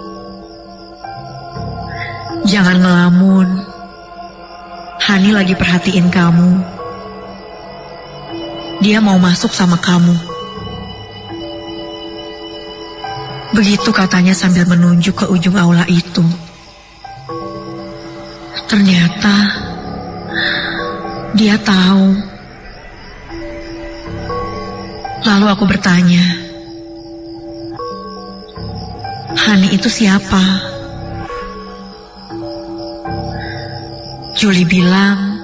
"Jangan ngelamun, Hani lagi perhatiin kamu. Dia mau masuk sama kamu." Begitu katanya sambil menunjuk ke ujung aula itu. Ternyata dia tahu. Lalu aku bertanya, "Hani itu siapa?" Julie bilang,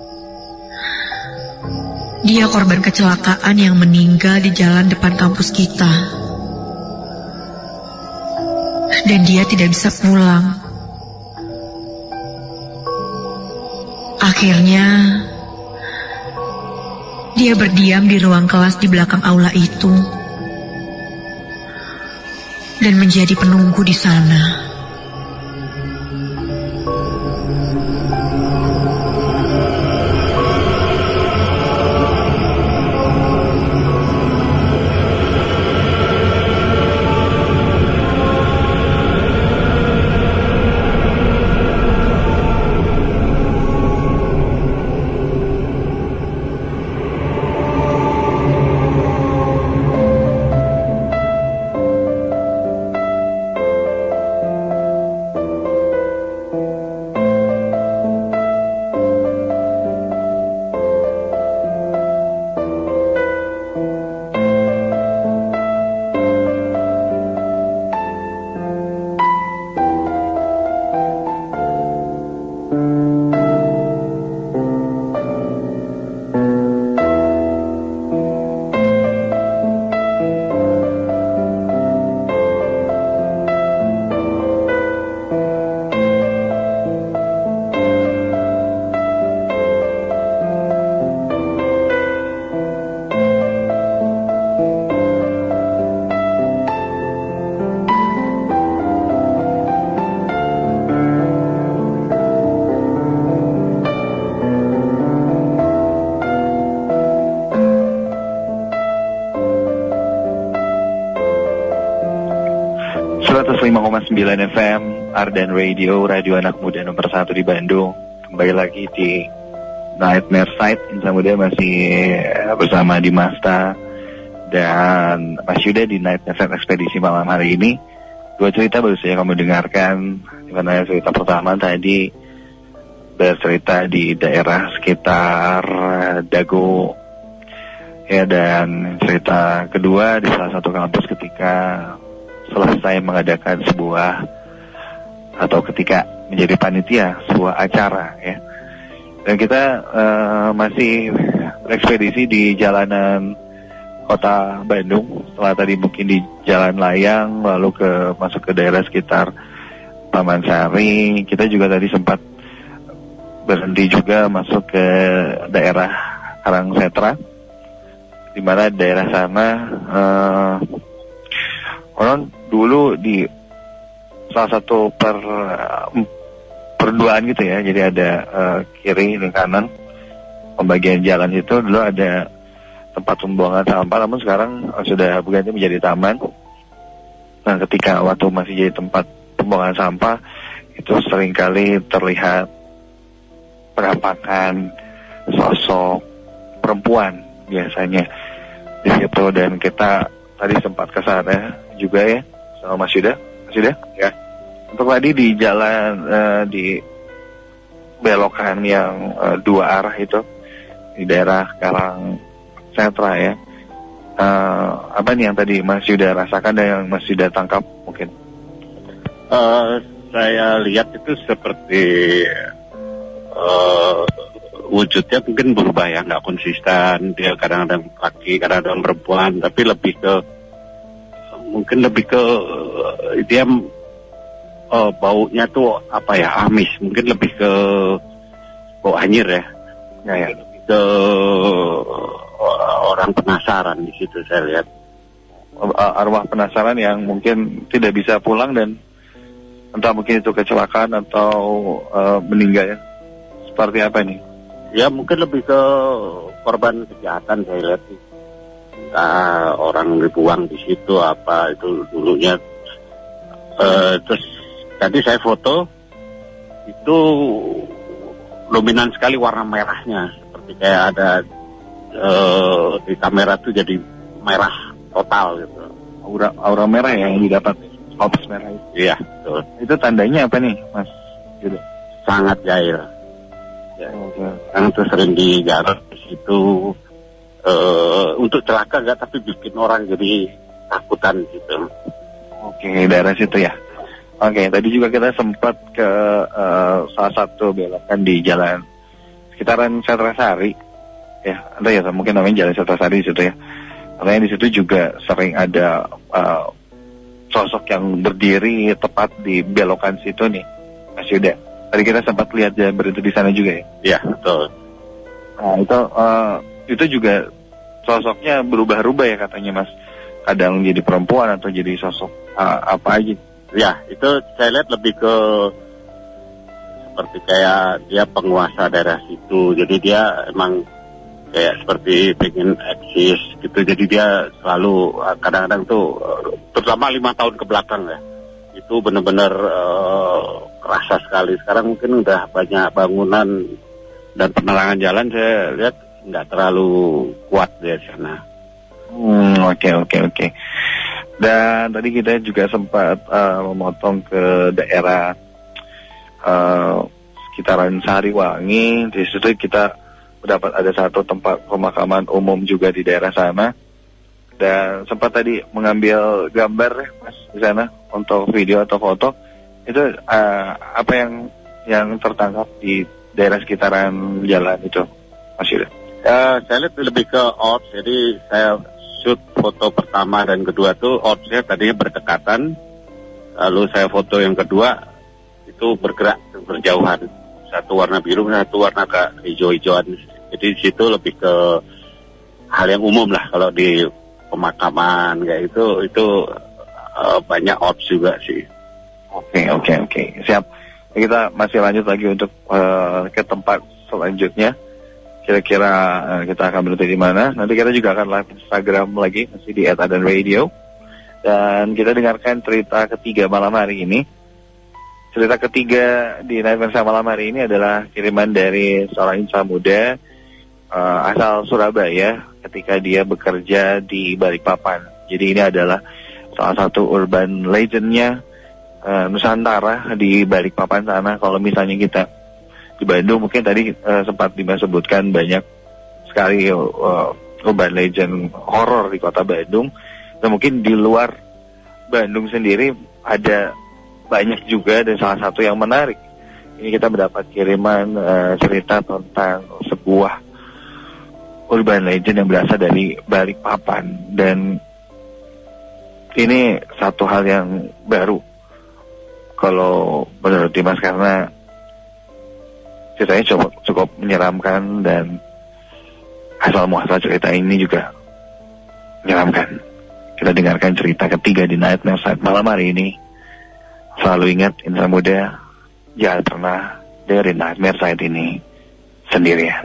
dia korban kecelakaan yang meninggal di jalan depan kampus kita. Dan dia tidak bisa pulang. Akhirnya, dia berdiam di ruang kelas di belakang aula itu dan menjadi penunggu di sana. FM, Ardan Radio, radio anak muda nomor 1 di Bandung. Kembali lagi di Nightmare Site. Insan Muda masih bersama Dimasta dan Mas Yuda di Nightmare Site ekspedisi malam hari ini. 2 cerita baru saja kamu dengarkan. Dimana cerita pertama tadi bercerita di daerah sekitar Dago, ya, dan cerita kedua di salah satu kampus ketika selesai mengadakan sebuah atau ketika menjadi panitia sebuah acara, ya. Dan kita masih berekspedisi di jalanan kota Bandung. Setelah tadi mungkin di Jalan Layang, lalu masuk ke daerah sekitar Taman Sari. Kita juga tadi sempat berhenti juga masuk ke daerah Karangsetra, di mana daerah sana orang dulu di salah satu perduaan gitu ya, jadi ada kiri dan kanan pembagian jalan itu dulu ada tempat pembuangan sampah, namun sekarang sudah berganti menjadi taman. Nah, ketika waktu masih jadi tempat pembuangan sampah itu seringkali terlihat penampakan sosok perempuan biasanya di situ, dan kita tadi sempat ke sana juga ya sama Mas Yuda. Mas Yuda? Ya. Untuk tadi di jalan di belokan yang dua arah itu di daerah Karangsetra ya. Apa nih yang tadi Mas Yuda rasakan dan yang Mas Yuda tangkap mungkin? Saya lihat itu seperti wujudnya mungkin berubah ya, nggak konsisten. Dia kadang-kadang laki, kadang-kadang perempuan, tapi lebih ke dia baunya tuh apa ya, amis, mungkin lebih ke bau anyir ya. Ya. Lebih ke orang penasaran di situ saya lihat. Arwah penasaran yang mungkin tidak bisa pulang dan entah mungkin itu kecelakaan atau meninggal ya. Seperti apa nih? Ya mungkin lebih ke korban kejahatan saya lihat. Entah orang dibuang di situ apa itu dulunya. Terus tadi saya foto itu dominan sekali warna merahnya, seperti kayak ada di kamera tuh jadi merah total gitu. Aura merah yang didapat, ops merah itu. Iya, betul. Itu tandanya apa nih, Mas Yuda? Sangat jahil. Ya, yang tuh sering digarap di situ untuk celaka enggak, tapi bikin orang jadi takutan gitu. Oke, daerah situ ya. Oke, tadi juga kita sempat ke salah satu belokan di jalan sekitaran Setrasari. Ya, ada ya mungkin namanya Jalan Setrasari di situ ya. Karena di situ juga sering ada sosok yang berdiri tepat di belokan situ nih, Mas Yuda. Tadi kita sempat lihat dia berhenti di sana juga ya. Iya, betul. Nah, itu juga sosoknya berubah-ubah ya katanya, Mas. Kadang jadi perempuan atau jadi sosok apa aja. Ya, itu saya lihat lebih ke seperti kayak dia penguasa daerah situ. Jadi dia emang kayak seperti pengen eksis gitu. Jadi dia selalu kadang-kadang tuh terutama 5 tahun ke belakang ya, itu benar-benar kerasa sekali. Sekarang mungkin udah banyak bangunan dan penerangan jalan saya lihat nggak terlalu kuat di sana. Oke. Dan tadi kita juga sempat memotong ke daerah sekitaran Sariwangi. Di situ kita mendapat ada satu tempat pemakaman umum juga di daerah sana. Dan sempat tadi mengambil gambar Mas di sana untuk video atau foto. Itu apa yang tertangkap di daerah sekitaran jalan itu, Mas Yuda? Saya lihat lebih ke odds. Jadi saya shoot foto pertama dan kedua tuh oddsnya tadinya berdekatan. Lalu saya foto yang kedua itu bergerak berjauhan. Satu warna biru, satu warna ke hijau-hijauan. Jadi di situ lebih ke hal yang umum lah. Kalau di pemakaman kayak itu banyak odds juga sih. Oke. Siap. Kita masih lanjut lagi untuk ke tempat selanjutnya. Kira-kira kita akan berhenti di mana? Nanti kita juga akan live Instagram lagi, masih di @adanradio. Dan kita dengarkan cerita ketiga malam hari ini. Cerita ketiga di Night Versa malam hari ini adalah kiriman dari seorang insan muda asal Surabaya ketika dia bekerja di Balikpapan. Jadi ini adalah salah satu urban legendnya Nusantara di Balikpapan sana. Kalau misalnya kita di Bandung mungkin tadi sempat disebutkan banyak sekali urban legend horor di kota Bandung. Dan mungkin di luar Bandung sendiri ada banyak juga, dan salah satu yang menarik ini kita mendapat kiriman cerita tentang sebuah urban legend yang berasal dari Balikpapan. Dan ini satu hal yang baru kalau menurut Dimas, karena ceritanya cukup menyeramkan dan asal muasal cerita ini juga menyeramkan. Kita dengarkan cerita ketiga di Nightmare Side malam hari ini. Selalu ingat, insan muda, jangan pernah dari Nightmare Side ini sendirian.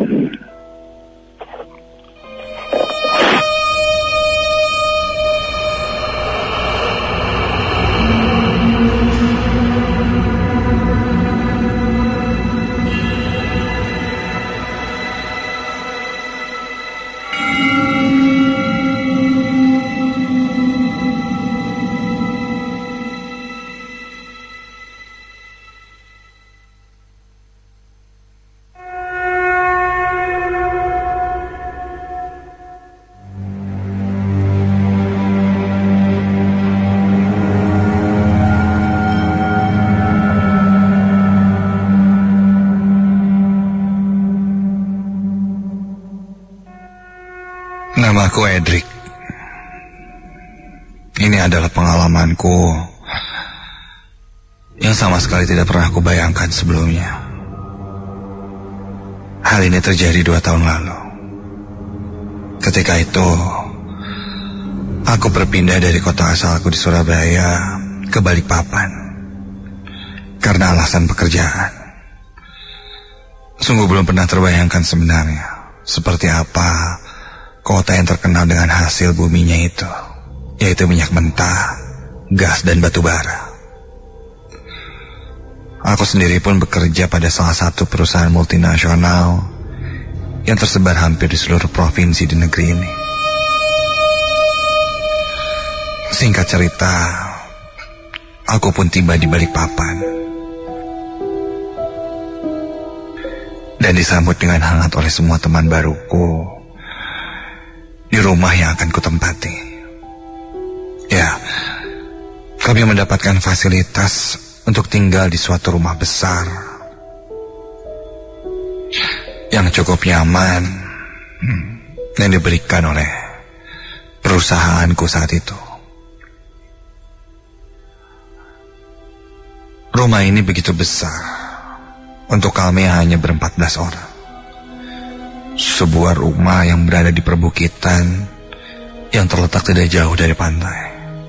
Namaku Edric. Ini adalah pengalamanku yang sama sekali tidak pernah aku bayangkan sebelumnya. Hal ini terjadi 2 tahun lalu. Ketika itu, aku berpindah dari kota asalku di Surabaya ke Balikpapan karena alasan pekerjaan. Sungguh belum pernah terbayangkan sebenarnya seperti apa kota yang terkenal dengan hasil buminya itu, yaitu minyak mentah, gas, dan batu bara. Aku sendiri pun bekerja pada salah satu perusahaan multinasional yang tersebar hampir di seluruh provinsi di negeri ini. Singkat cerita, aku pun tiba di Balikpapan dan disambut dengan hangat oleh semua teman baruku di rumah yang akan kutempati. Ya, kami mendapatkan fasilitas untuk tinggal di suatu rumah besar yang cukup nyaman yang diberikan oleh perusahaanku saat itu. Rumah ini begitu besar untuk kami hanya ber-14 orang. Sebuah rumah yang berada di perbukitan yang terletak tidak jauh dari pantai.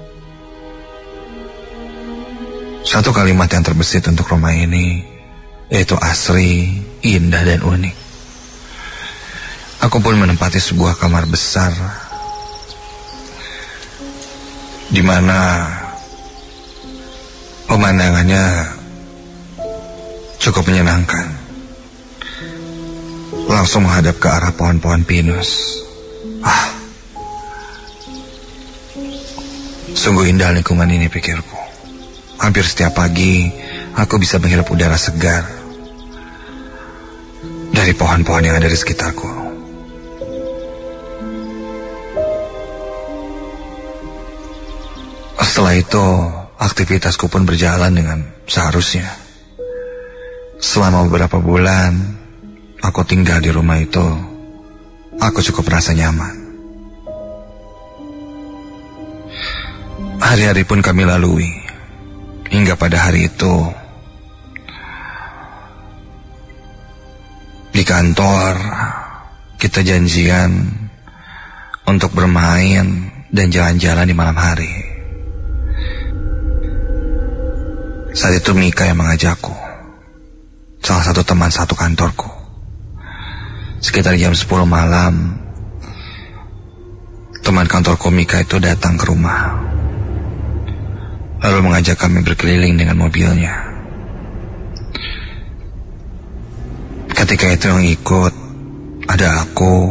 Satu kalimat yang terbesit untuk rumah ini yaitu asri, indah, dan unik. Aku pun menempati sebuah kamar besar di mana pemandangannya cukup menyenangkan. Langsung menghadap ke arah pohon-pohon pinus. Sungguh indah lingkungan ini, pikirku. Hampir setiap pagi aku bisa menghirup udara segar dari pohon-pohon yang ada di sekitarku. Setelah itu, aktivitasku pun berjalan dengan seharusnya. Selama beberapa bulan aku tinggal di rumah itu, aku cukup merasa nyaman. Hari-hari pun kami lalui, hingga pada hari itu, di kantor, kita janjian untuk bermain dan jalan-jalan di malam hari. Saat itu Mika yang mengajakku, salah satu teman satu kantorku. Sekitar jam 10 malam, teman kantor Mika itu datang ke rumah, lalu mengajak kami berkeliling dengan mobilnya. Ketika itu yang ikut ada aku,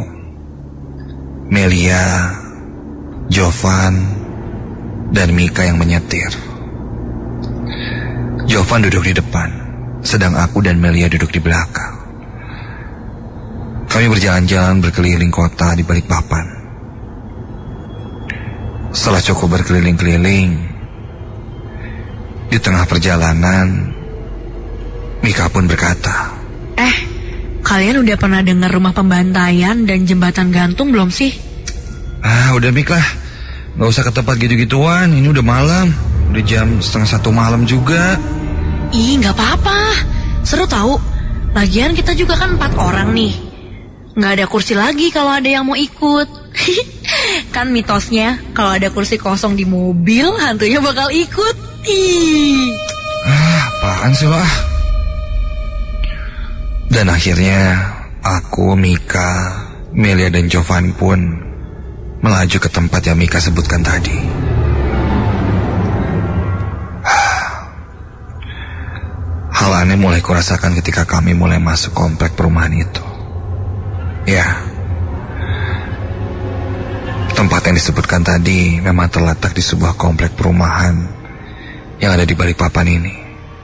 Melia, Jovan, dan Mika yang menyetir. Jovan duduk di depan, sedang aku dan Melia duduk di belakang. Kami berjalan-jalan berkeliling kota di Balikpapan. Setelah cukup berkeliling-keliling, di tengah perjalanan, Mika pun berkata, Kalian udah pernah dengar rumah pembantaian dan jembatan gantung belum sih? Udah Mik lah, gak usah ke tempat gitu-gituan. Ini udah malam, udah jam 12:30 malam juga. Ih, nggak apa-apa. Seru tahu. Lagian kita juga kan 4 orang nih. Nggak ada kursi lagi kalau ada yang mau ikut. Kan mitosnya kalau ada kursi kosong di mobil, hantunya bakal ikut. Ih. Apaan sih lo? Dan akhirnya aku, Mika, Melia dan Jovan pun melaju ke tempat yang Mika sebutkan tadi. Hal aneh mulai kurasakan ketika kami mulai masuk komplek perumahan itu. Ya, tempat yang disebutkan tadi memang terletak di sebuah komplek perumahan yang ada di Balikpapan ini.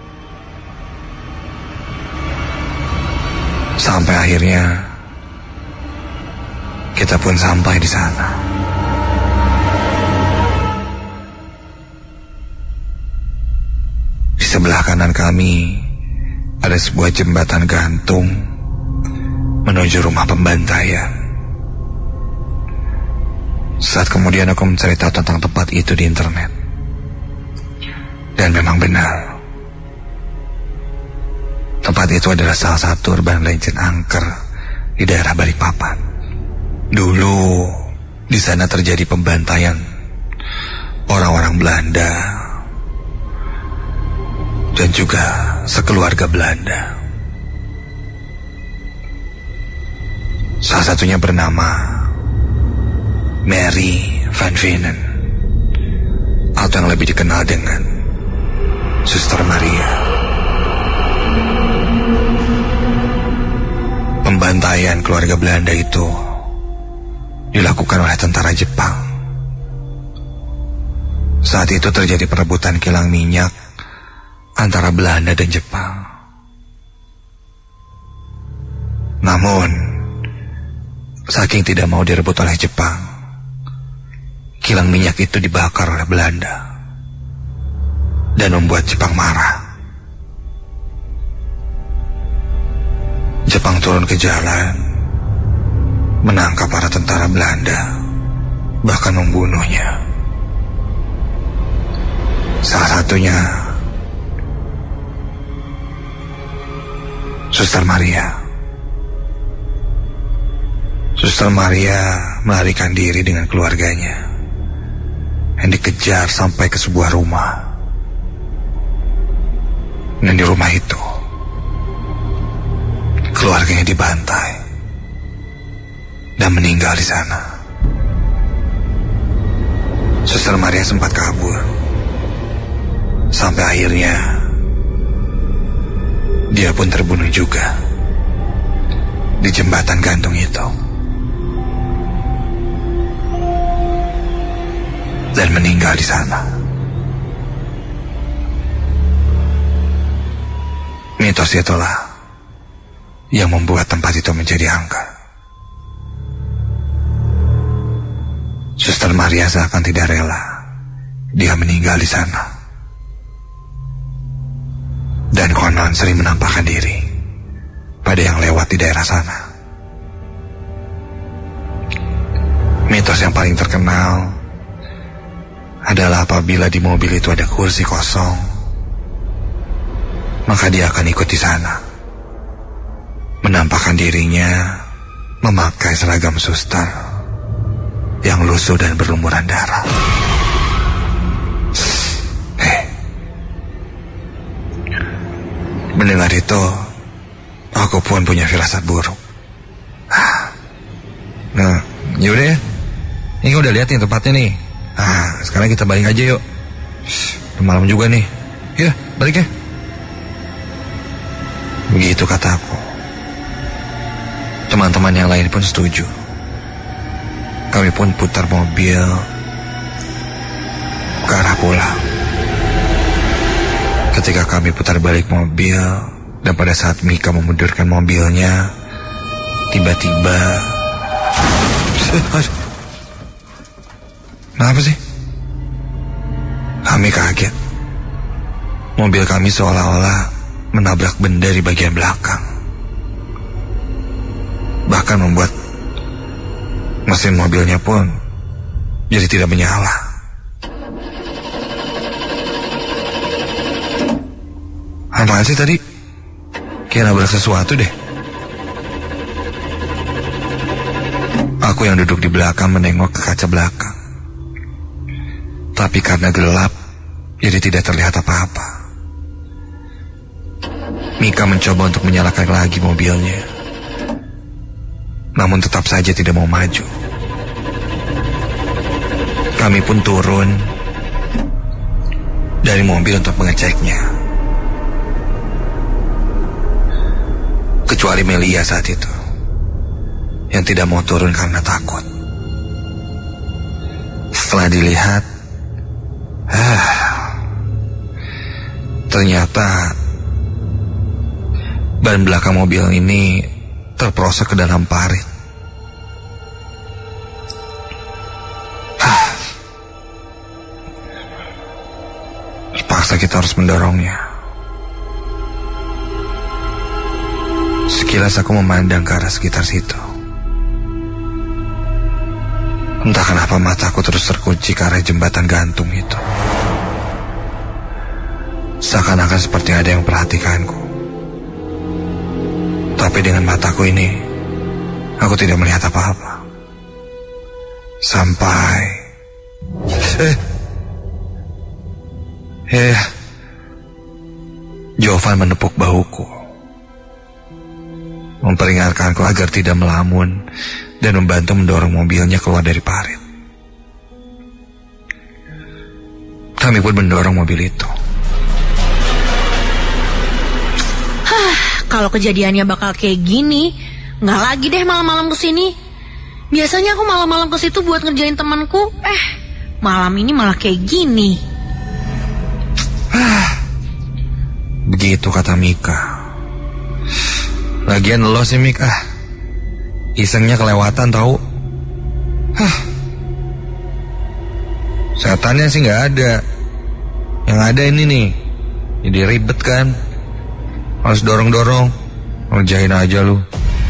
Sampai akhirnya kita pun sampai di sana. Di sebelah kanan kami ada sebuah jembatan gantung menuju rumah pembantaian. Saat kemudian aku mencari tahu tentang tempat itu di internet, dan memang benar, tempat itu adalah salah satu urban legend angker di daerah Balikpapan. Dulu di sana terjadi pembantaian orang-orang Belanda dan juga sekeluarga Belanda. Salah satunya bernama Mary Van Venen, atau yang lebih dikenal dengan Suster Maria. Pembantaian keluarga Belanda itu dilakukan oleh tentara Jepang. Saat itu terjadi perebutan kilang minyak antara Belanda dan Jepang. Namun, saking tidak mau direbut oleh Jepang, kilang minyak itu dibakar oleh Belanda dan membuat Jepang marah. Jepang turun ke jalan, menangkap para tentara Belanda, bahkan membunuhnya. Salah satunya Suster Maria. Suster Maria melarikan diri dengan keluarganya yang dikejar sampai ke sebuah rumah. Dan di rumah itu keluarganya dibantai dan meninggal di sana. Suster Maria sempat kabur sampai akhirnya dia pun terbunuh juga di jembatan gantung itu dan meninggal di sana. Mitos itulah yang membuat tempat itu menjadi angker. Suster Maria seakan tidak rela dia meninggal di sana, dan konon sering menampakkan diri pada yang lewat di daerah sana. Mitos yang paling terkenal adalah apabila di mobil itu ada kursi kosong, maka dia akan ikut di sana, menampakkan dirinya memakai seragam suster yang lusuh dan berlumuran darah. Mendengar itu, aku pun punya firasat buruk. Nah, yaudah ya, ini udah lihat nih tempatnya nih. Sekarang kita balik aja yuk. Udah malam juga nih. Ya, balik ya. Begitu kataku. Teman-teman yang lain pun setuju. Kami pun putar mobil ke arah pulang. Ketika kami putar balik mobil, dan pada saat Mika memundurkan mobilnya, tiba-tiba kenapa sih? Kami kaget. Mobil kami seolah-olah menabrak benda di bagian belakang, bahkan membuat mesin mobilnya pun jadi tidak menyala. Apaan sih tadi? Kayak nabrak sesuatu deh. Aku yang duduk di belakang menengok ke kaca belakang. Tapi karena gelap, jadi tidak terlihat apa-apa. Mika mencoba untuk menyalakan lagi mobilnya. Namun tetap saja tidak mau maju. Kami pun turun dari mobil untuk mengeceknya. Kecuali Melia saat itu, yang tidak mau turun karena takut. Setelah dilihat, ternyata ban belakang mobil ini terperosok ke dalam parit. Terpaksa kita harus mendorongnya. Sekilas aku memandang ke arah sekitar situ. Entah kenapa mataku terus terkunci ke arah jembatan gantung itu. Seakan-akan seperti ada yang memperhatikanku. Tapi dengan mataku ini, aku tidak melihat apa-apa. Sampai... Jovan menepuk bahuku, memperingatkanku agar tidak melamun dan membantu mendorong mobilnya keluar dari parit. Kami pun mendorong mobil itu. Kalau kejadiannya bakal kayak gini, nggak lagi deh malam-malam kesini. Biasanya aku malam-malam kesitu buat ngerjain temanku. Malam ini malah kayak gini. Begitu kata Mika. Lagian lo sih Mik, isengnya kelewatan tahu. Setannya sih nggak ada. Yang ada ini nih, jadi ribet kan. Harus dorong-dorong. Ngerjain aja lu.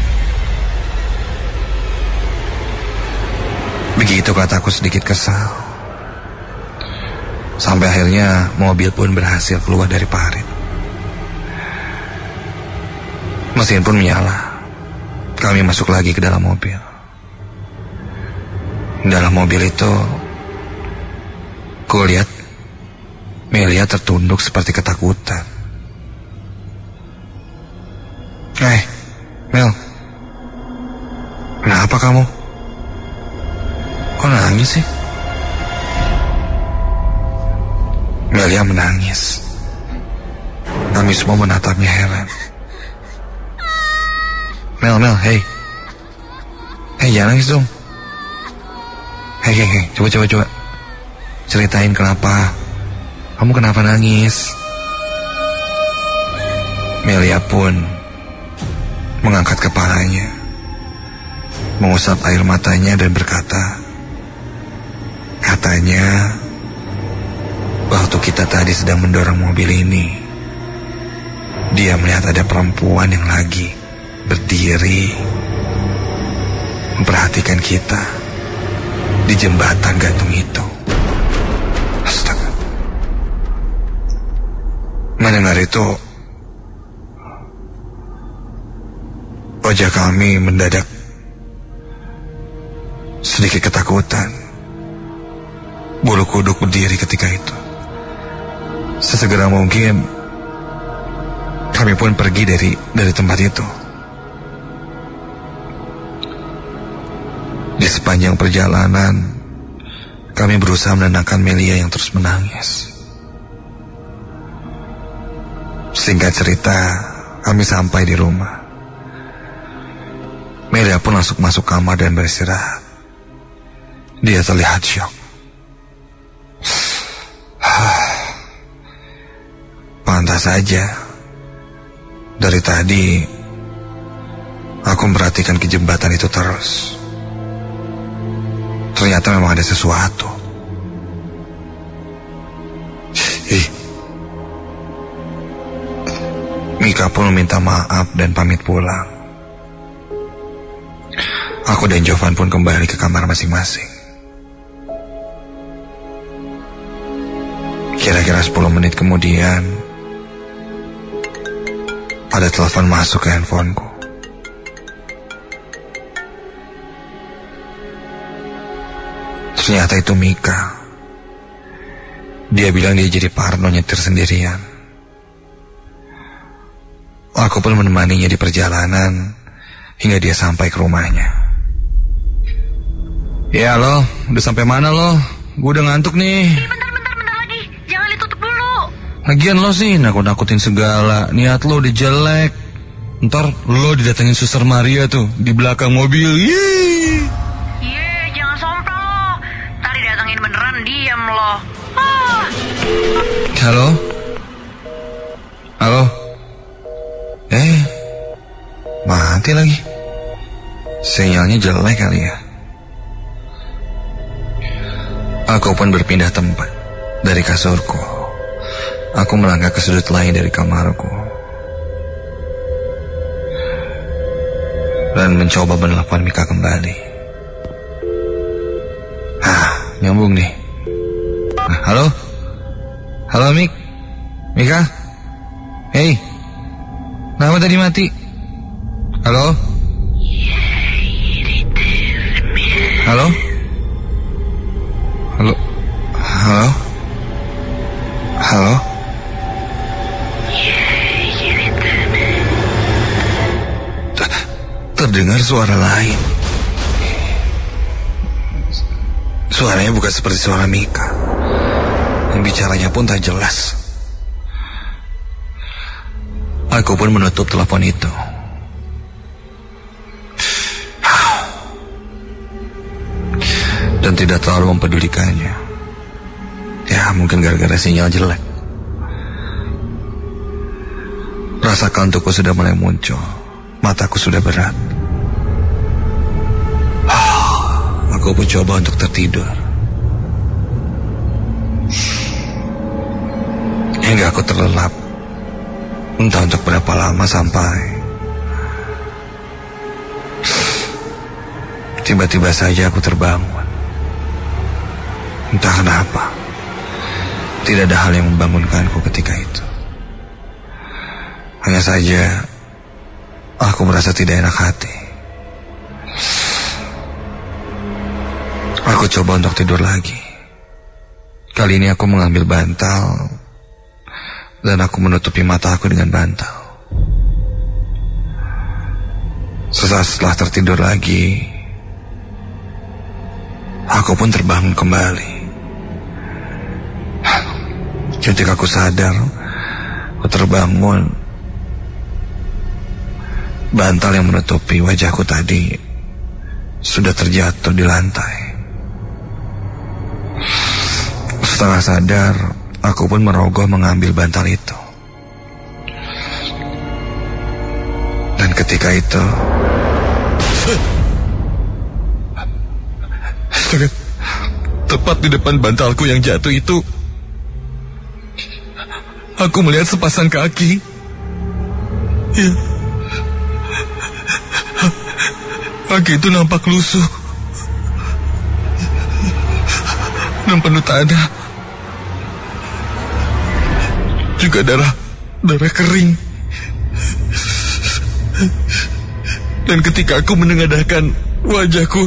Begitu kataku sedikit kesal. Sampai akhirnya mobil pun berhasil keluar dari parit. Mesin pun menyala. Kami masuk lagi ke dalam mobil. Dalam mobil itu, kulihat Melia tertunduk seperti ketakutan. Mel, kenapa kamu? Kok nangis sih? Melia menangis. Kami semua menatapnya heran. Mel, hey, jangan nangis dong. Hey, coba. Ceritain kenapa. Kamu kenapa nangis? Melia pun mengangkat kepalanya, mengusap air matanya dan berkata, katanya, waktu kita tadi sedang mendorong mobil ini, dia melihat ada perempuan yang lagi berdiri memperhatikan kita di jembatan gantung itu. Astaga. Mendengar itu, wajah kami mendadak sedikit ketakutan. Bulu kuduk berdiri ketika itu. Sesegera mungkin kami pun pergi dari tempat itu. Di sepanjang perjalanan, kami berusaha menenangkan Melia yang terus menangis. Singkat cerita, kami sampai di rumah. Melia pun langsung masuk kamar dan beristirahat. Dia terlihat syok. Pantas saja. Dari tadi, aku memperhatikan ke jembatan itu terus. Ternyata memang ada sesuatu. Mika pun meminta maaf dan pamit pulang. Aku dan Jovan pun kembali ke kamar masing-masing. Kira-kira 10 menit kemudian, Ada telepon masuk ke handphoneku. Ternyata itu Mika. Dia bilang dia jadi parno nyetir sendirian. Aku pun menemaninya di perjalanan hingga dia sampai ke rumahnya. Ya lo, udah sampai mana lo? Gue udah ngantuk nih. Bentar lagi. Jangan ditutup dulu. Lagian lo sih nakut-nakutin segala. Niat lo udah jelek. Ntar lo didatengin Suster Maria tuh di belakang mobil. Jangan sompral lo. Ntar didatengin beneran, diam lo. Halo? Halo? Mati lagi. Sinyalnya jelek kali ya. Aku pun berpindah tempat dari kasurku. Aku melangkah ke sudut lain dari kamarku dan mencoba menelepon Mika kembali. Nyambung nih. Halo? Halo Mik? Mika? Hei, kenapa tadi mati? Halo? Halo? Halo? Halo? Halo? Terdengar suara lain. Suaranya bukan seperti suara Mika. Yang bicaranya pun tak jelas. Aku pun menutup telepon itu. Dan tidak terlalu mempedulikannya. Ya mungkin gara-gara sinyal jelek. Rasa kantukku sudah mulai muncul. Mataku sudah berat. Aku pun coba untuk tertidur. Hingga aku terlelap. Entah untuk berapa lama sampai tiba-tiba saja aku terbangun. Entah kenapa, tidak ada hal yang membangunkanku ketika itu. Hanya saja aku merasa tidak enak hati. Aku coba untuk tidur lagi. Kali ini aku mengambil bantal dan aku menutupi mata aku dengan bantal. Sesaat setelah tertidur lagi, aku pun terbangun kembali. Ketika aku sadar, aku terbangun. Bantal yang menutupi wajahku tadi sudah terjatuh di lantai. Setelah sadar, aku pun merogoh mengambil bantal itu. Dan ketika itu, tepat di depan bantalku yang jatuh itu, aku melihat sepasang kaki. Ya, kaki itu nampak lusuh dan penuh tanah. Juga darah kering. Dan ketika aku menengadahkan wajahku,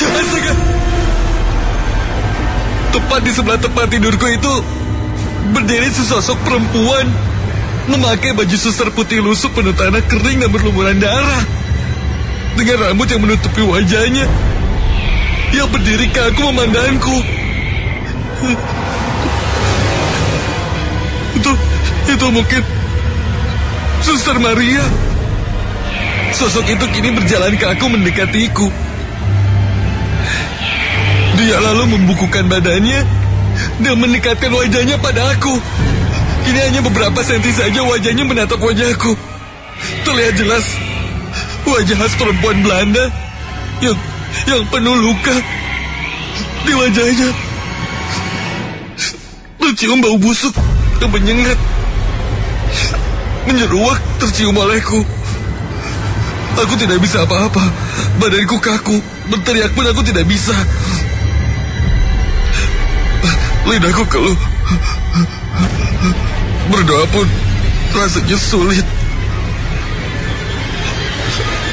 tepat di sebelah tempat tidurku itu berdiri sesosok perempuan memakai baju suster putih lusuh penuh tanah kering dan berlumuran darah, dengan rambut yang menutupi wajahnya, yang berdiri kaku memandangku. Itu mungkin Suster Maria. Sosok itu kini berjalan kaku mendekatiku. Dia lalu membukukan badannya dan mendekatkan wajahnya pada aku. Kini hanya beberapa senti saja wajahnya menatap wajahku. Terlihat jelas wajah khas perempuan Belanda yang penuh luka. Di wajahnya tercium bau busuk yang menyengat, menyeruak tercium olehku. Aku tidak bisa apa-apa. Badanku kaku. Berteriak pun aku tidak bisa. Lidahku keluh. Berdoa pun rasanya sulit.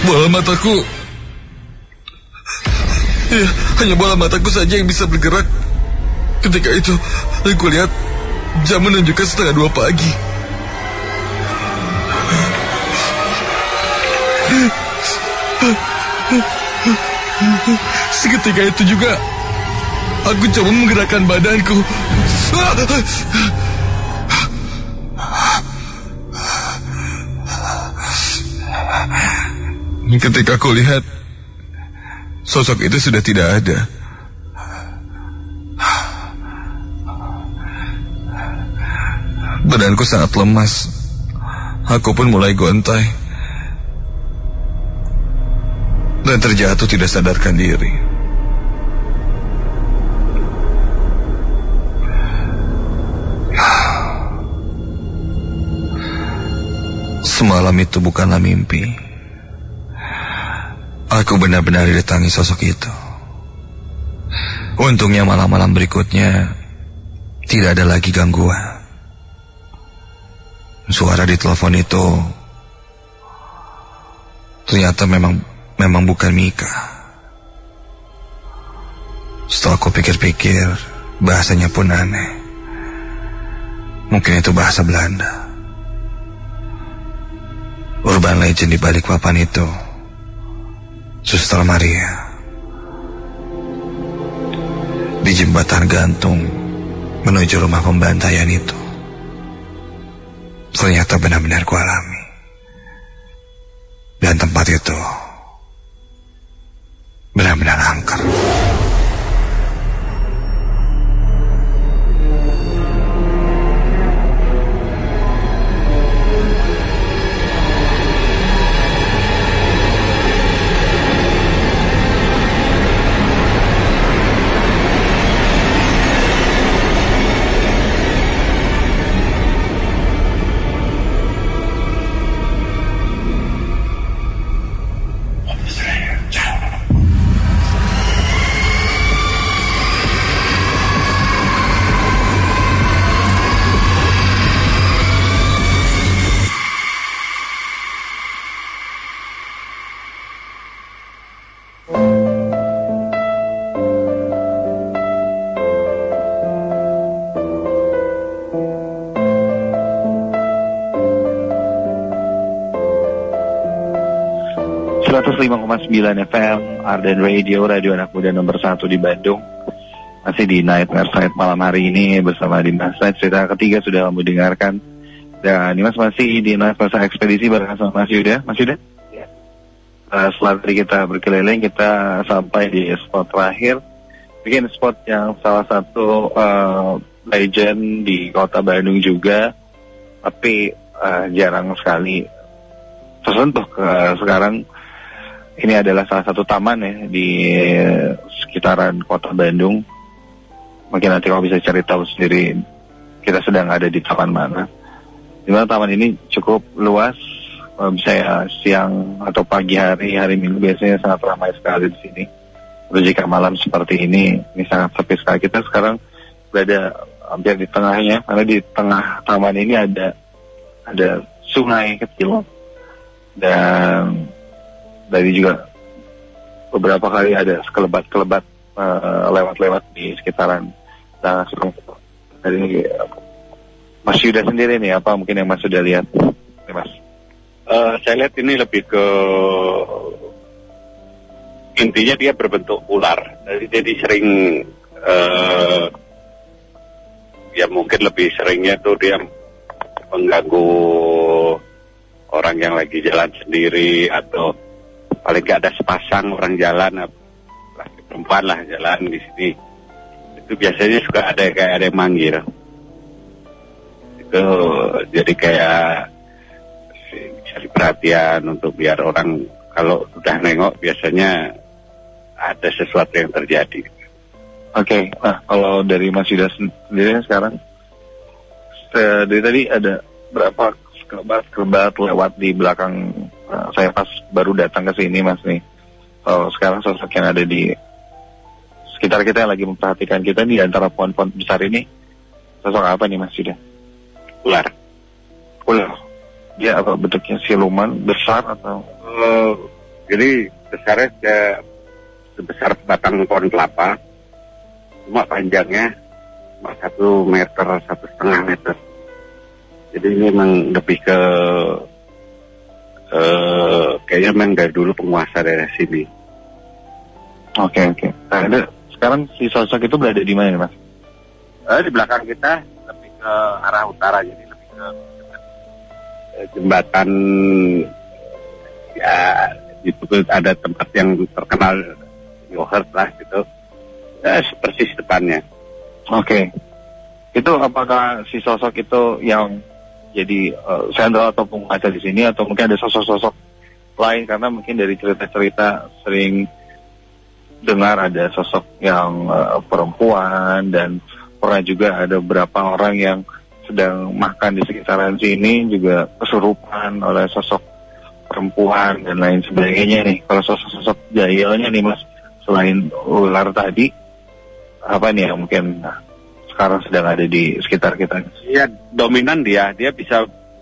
Bola mataku. Ya, hanya bola mataku saja yang bisa bergerak. Ketika itu, aku lihat jam menunjukkan 1:30 pagi. Seketika itu juga, aku coba menggerakkan badanku. Ketika aku lihat, sosok itu sudah tidak ada. Badanku sangat lemas. Aku pun mulai gontai dan terjatuh tidak sadarkan diri. Semalam itu bukanlah mimpi. Aku benar-benar didatangi sosok itu. Untungnya malam-malam berikutnya tidak ada lagi gangguan. Suara di telepon itu ternyata memang bukan Mika. Setelah aku pikir-pikir, bahasanya pun aneh. Mungkin itu bahasa Belanda. Urban legend di balik papan itu, Suster Maria. Di jembatan gantung menuju rumah pembantaian itu, ternyata benar-benar kualami. Dan tempat itu benar-benar angker. FM, Arden Radio, radio anak muda nomor 1 di Bandung. Masih di Nightmare Night malam hari ini bersama Dimas. Cerita ketiga sudah kamu dengarkan. Dan Dimas masih di Nightmare Ekspedisi bareng sama Mas Yuda. Mas Yuda? Ya. Setelah tadi kita berkeliling, kita sampai di spot terakhir. Bikin spot yang salah satu legend di kota Bandung juga. Tapi jarang sekali tersentuh sekarang. Ini adalah salah satu taman ya di sekitaran kota Bandung. Mungkin nanti kamu bisa cari tahu sendiri kita sedang ada di taman mana. Dimana taman ini cukup luas. Bisa ya, siang atau pagi hari Minggu biasanya sangat ramai sekali di sini. Lalu jika malam seperti ini sangat sepi sekali. Kita sekarang berada hampir di tengahnya, karena di tengah taman ini ada sungai kecil. Dan tadi juga beberapa kali ada sekelebat-kelebat lewat-lewat di sekitaran. Nah, dari Mas Yuda sendiri nih, apa mungkin yang Mas sudah lihat? Mas? Saya lihat ini lebih ke intinya dia berbentuk ular. Jadi sering ya mungkin lebih seringnya tuh dia mengganggu orang yang lagi jalan sendiri, atau paling gak ada sepasang orang jalan, perempuan lah jalan di sini. Itu biasanya suka ada yang manggil. Itu jadi kayak cari perhatian untuk biar orang kalau udah nengok biasanya ada sesuatu yang terjadi. Oke, nah kalau dari Mas Yuda sendiri sekarang, dari tadi ada berapa sekelebat lewat di belakang saya pas baru datang ke sini Mas nih. Sekarang sosok yang ada di sekitar kita yang lagi memperhatikan kita di antara pohon-pohon besar ini, sosok apa nih Mas Yuda? Ular. Dia apa bentuknya, siluman besar atau? Jadi besarnya sebesar batang pohon kelapa, cuma panjangnya cuma 1 meter, 1,5 meter. Jadi ini memang lebih ke kayaknya memang dari dulu penguasa daerah sini. Oke. Nah, sekarang si sosok itu berada di mana nih, Mas? Di belakang kita lebih ke arah utara, jadi lebih ke jembatan, ya itu ada tempat yang terkenal Yohert lah gitu, ya, persis depannya. Oke. Itu apakah si sosok itu yang jadi sentral atau penguasa di sini, atau mungkin ada sosok-sosok lain? Karena mungkin dari cerita-cerita sering dengar ada sosok yang perempuan, dan pernah juga ada beberapa orang yang sedang makan di sekitaran sini juga kesurupan oleh sosok perempuan dan lain sebagainya nih. Kalau sosok-sosok jahilnya nih, Mas, selain ular tadi, apa nih yang mungkin sekarang sedang ada di sekitar kita? Iya, dominan dia bisa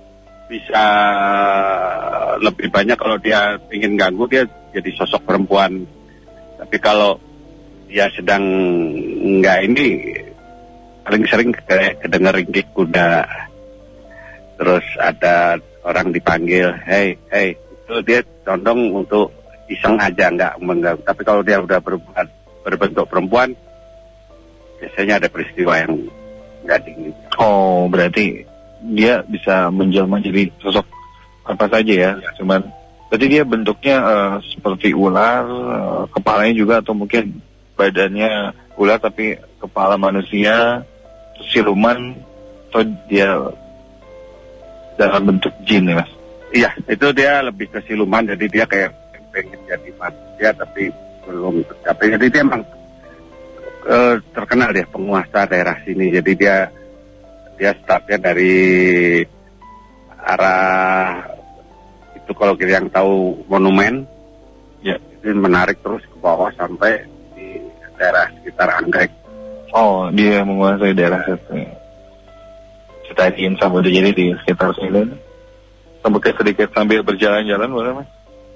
lebih banyak kalau dia ingin ganggu, dia jadi sosok perempuan. Tapi kalau dia sedang enggak ini, paling sering kedengar ringkik kuda. Terus ada orang dipanggil, hey, itu dia condong untuk iseng aja, enggak mengganggu. Tapi kalau dia udah berbentuk perempuan, biasanya ada peristiwa yang nggak dingin. Oh, berarti dia bisa menjelma jadi sosok apa saja ya? Cuman berarti dia bentuknya seperti ular, kepalanya juga, atau mungkin badannya ular tapi kepala manusia, siluman, atau dia dalam bentuk jin ya, Mas? Iya, itu dia lebih ke siluman, jadi dia kayak pengen jadi manusia tapi belum tercapai. Jadi dia emang terkenal dia penguasa daerah sini. Jadi dia startnya dari arah itu, kalau kita yang tahu monumen ya, itu menarik terus ke bawah sampai di daerah sekitar Anggrek. Oh, dia menguasai daerah itu. Ceritain sama dia, jadi di sekitar sini. Sampai sedikit sambil berjalan-jalan boleh, Mas?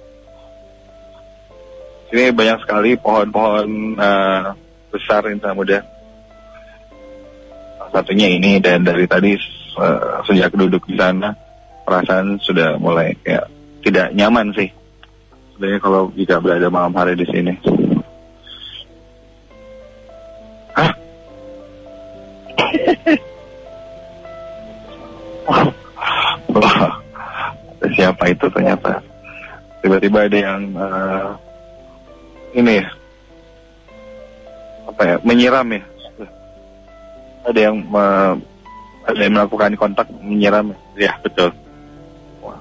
Sini banyak sekali pohon-pohon besar Insan Muda. Satunya ini, dan dari tadi sejak duduk di sana perasaan sudah mulai kayak tidak nyaman sih sebenarnya kalau jika berada malam hari di sini. Hah? Wah, siapa itu ternyata? Tiba-tiba ada yang ini ya, apa ya, menyiram ya. Ada yang melakukan kontak menyiram. Ya, betul. Wah.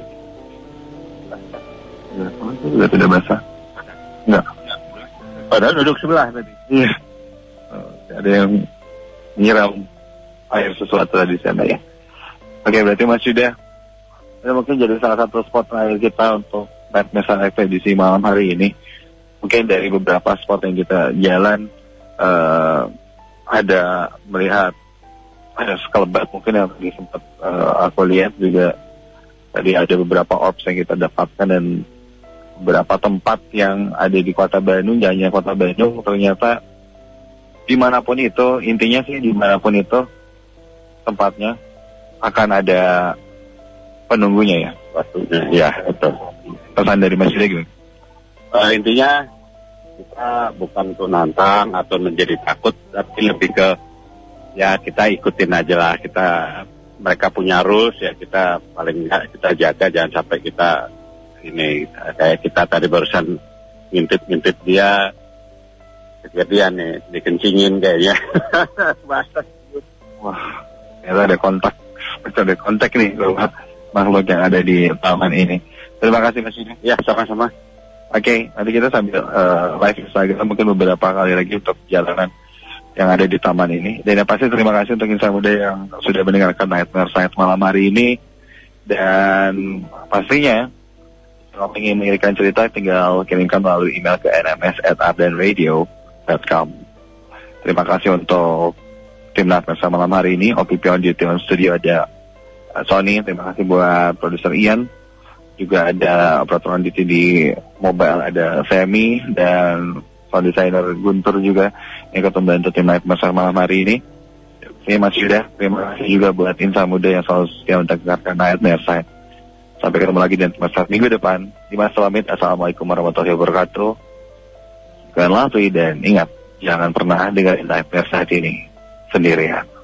Sudah tidak basah? Enggak. Padahal duduk sebelah tadi. Iya. Ada yang menyiram air sesuatu di sana ya. Oke, berarti Mas Yuda, ini mungkin jadi salah satu spot terakhir kita untuk Night Mesa ekspedisi malam hari ini. Mungkin dari beberapa spot yang kita jalan, ada melihat ada sekelebat mungkin yang tadi sempat aku lihat juga. Tadi ada beberapa orbs yang kita dapatkan, dan beberapa tempat yang ada di Kota Bandung, jangan hanya Kota Bandung, ternyata dimanapun itu, intinya sih dimanapun itu tempatnya akan ada penunggunya ya, waktunya. Ya, betul. Pesan dari Mas Yuda gimana? Intinya kita bukan untuk nantang atau menjadi takut, tapi lebih ke ya kita ikutin aja lah. Mereka punya rules ya, kita paling nggak kita jaga, jangan sampai kita ini kayak kita tadi barusan ngintip dia kejadian nih, dikencingin kayaknya. Wah, ternyata ada kontak nih makhluk yang ada di taman ini. Terima kasih Mas Yuda. Ya, sama-sama. Oke, nanti kita sambil live Instagram mungkin beberapa kali lagi untuk jalanan yang ada di taman ini. Dan yang pasti terima kasih untuk Insan Muda yang sudah mendengarkan Nightmare Science malam hari ini. Dan pastinya kalau ingin mengirimkan cerita tinggal kirimkan melalui email ke nms@ardenradio.com. Terima kasih untuk tim Nightmare Science malam hari ini. OPP on duty on studio ada Sony. Terima kasih buat produser Ian. juga ada operator di mobile, ada Femi dan sound designer Guntur juga yang ikut membantu tim Nightmare malam hari ini. Terima kasih Yuda, terima kasih juga buat Insan Muda yang selalu setia mendengarkan Nightmare Side. Sampai ketemu lagi di Nightmare minggu depan. Dimas Salamit, Assalamualaikum warahmatullahi wabarakatuh. Kalian latih dan ingat, jangan pernah dengerin Nightmare Side ini sendirian.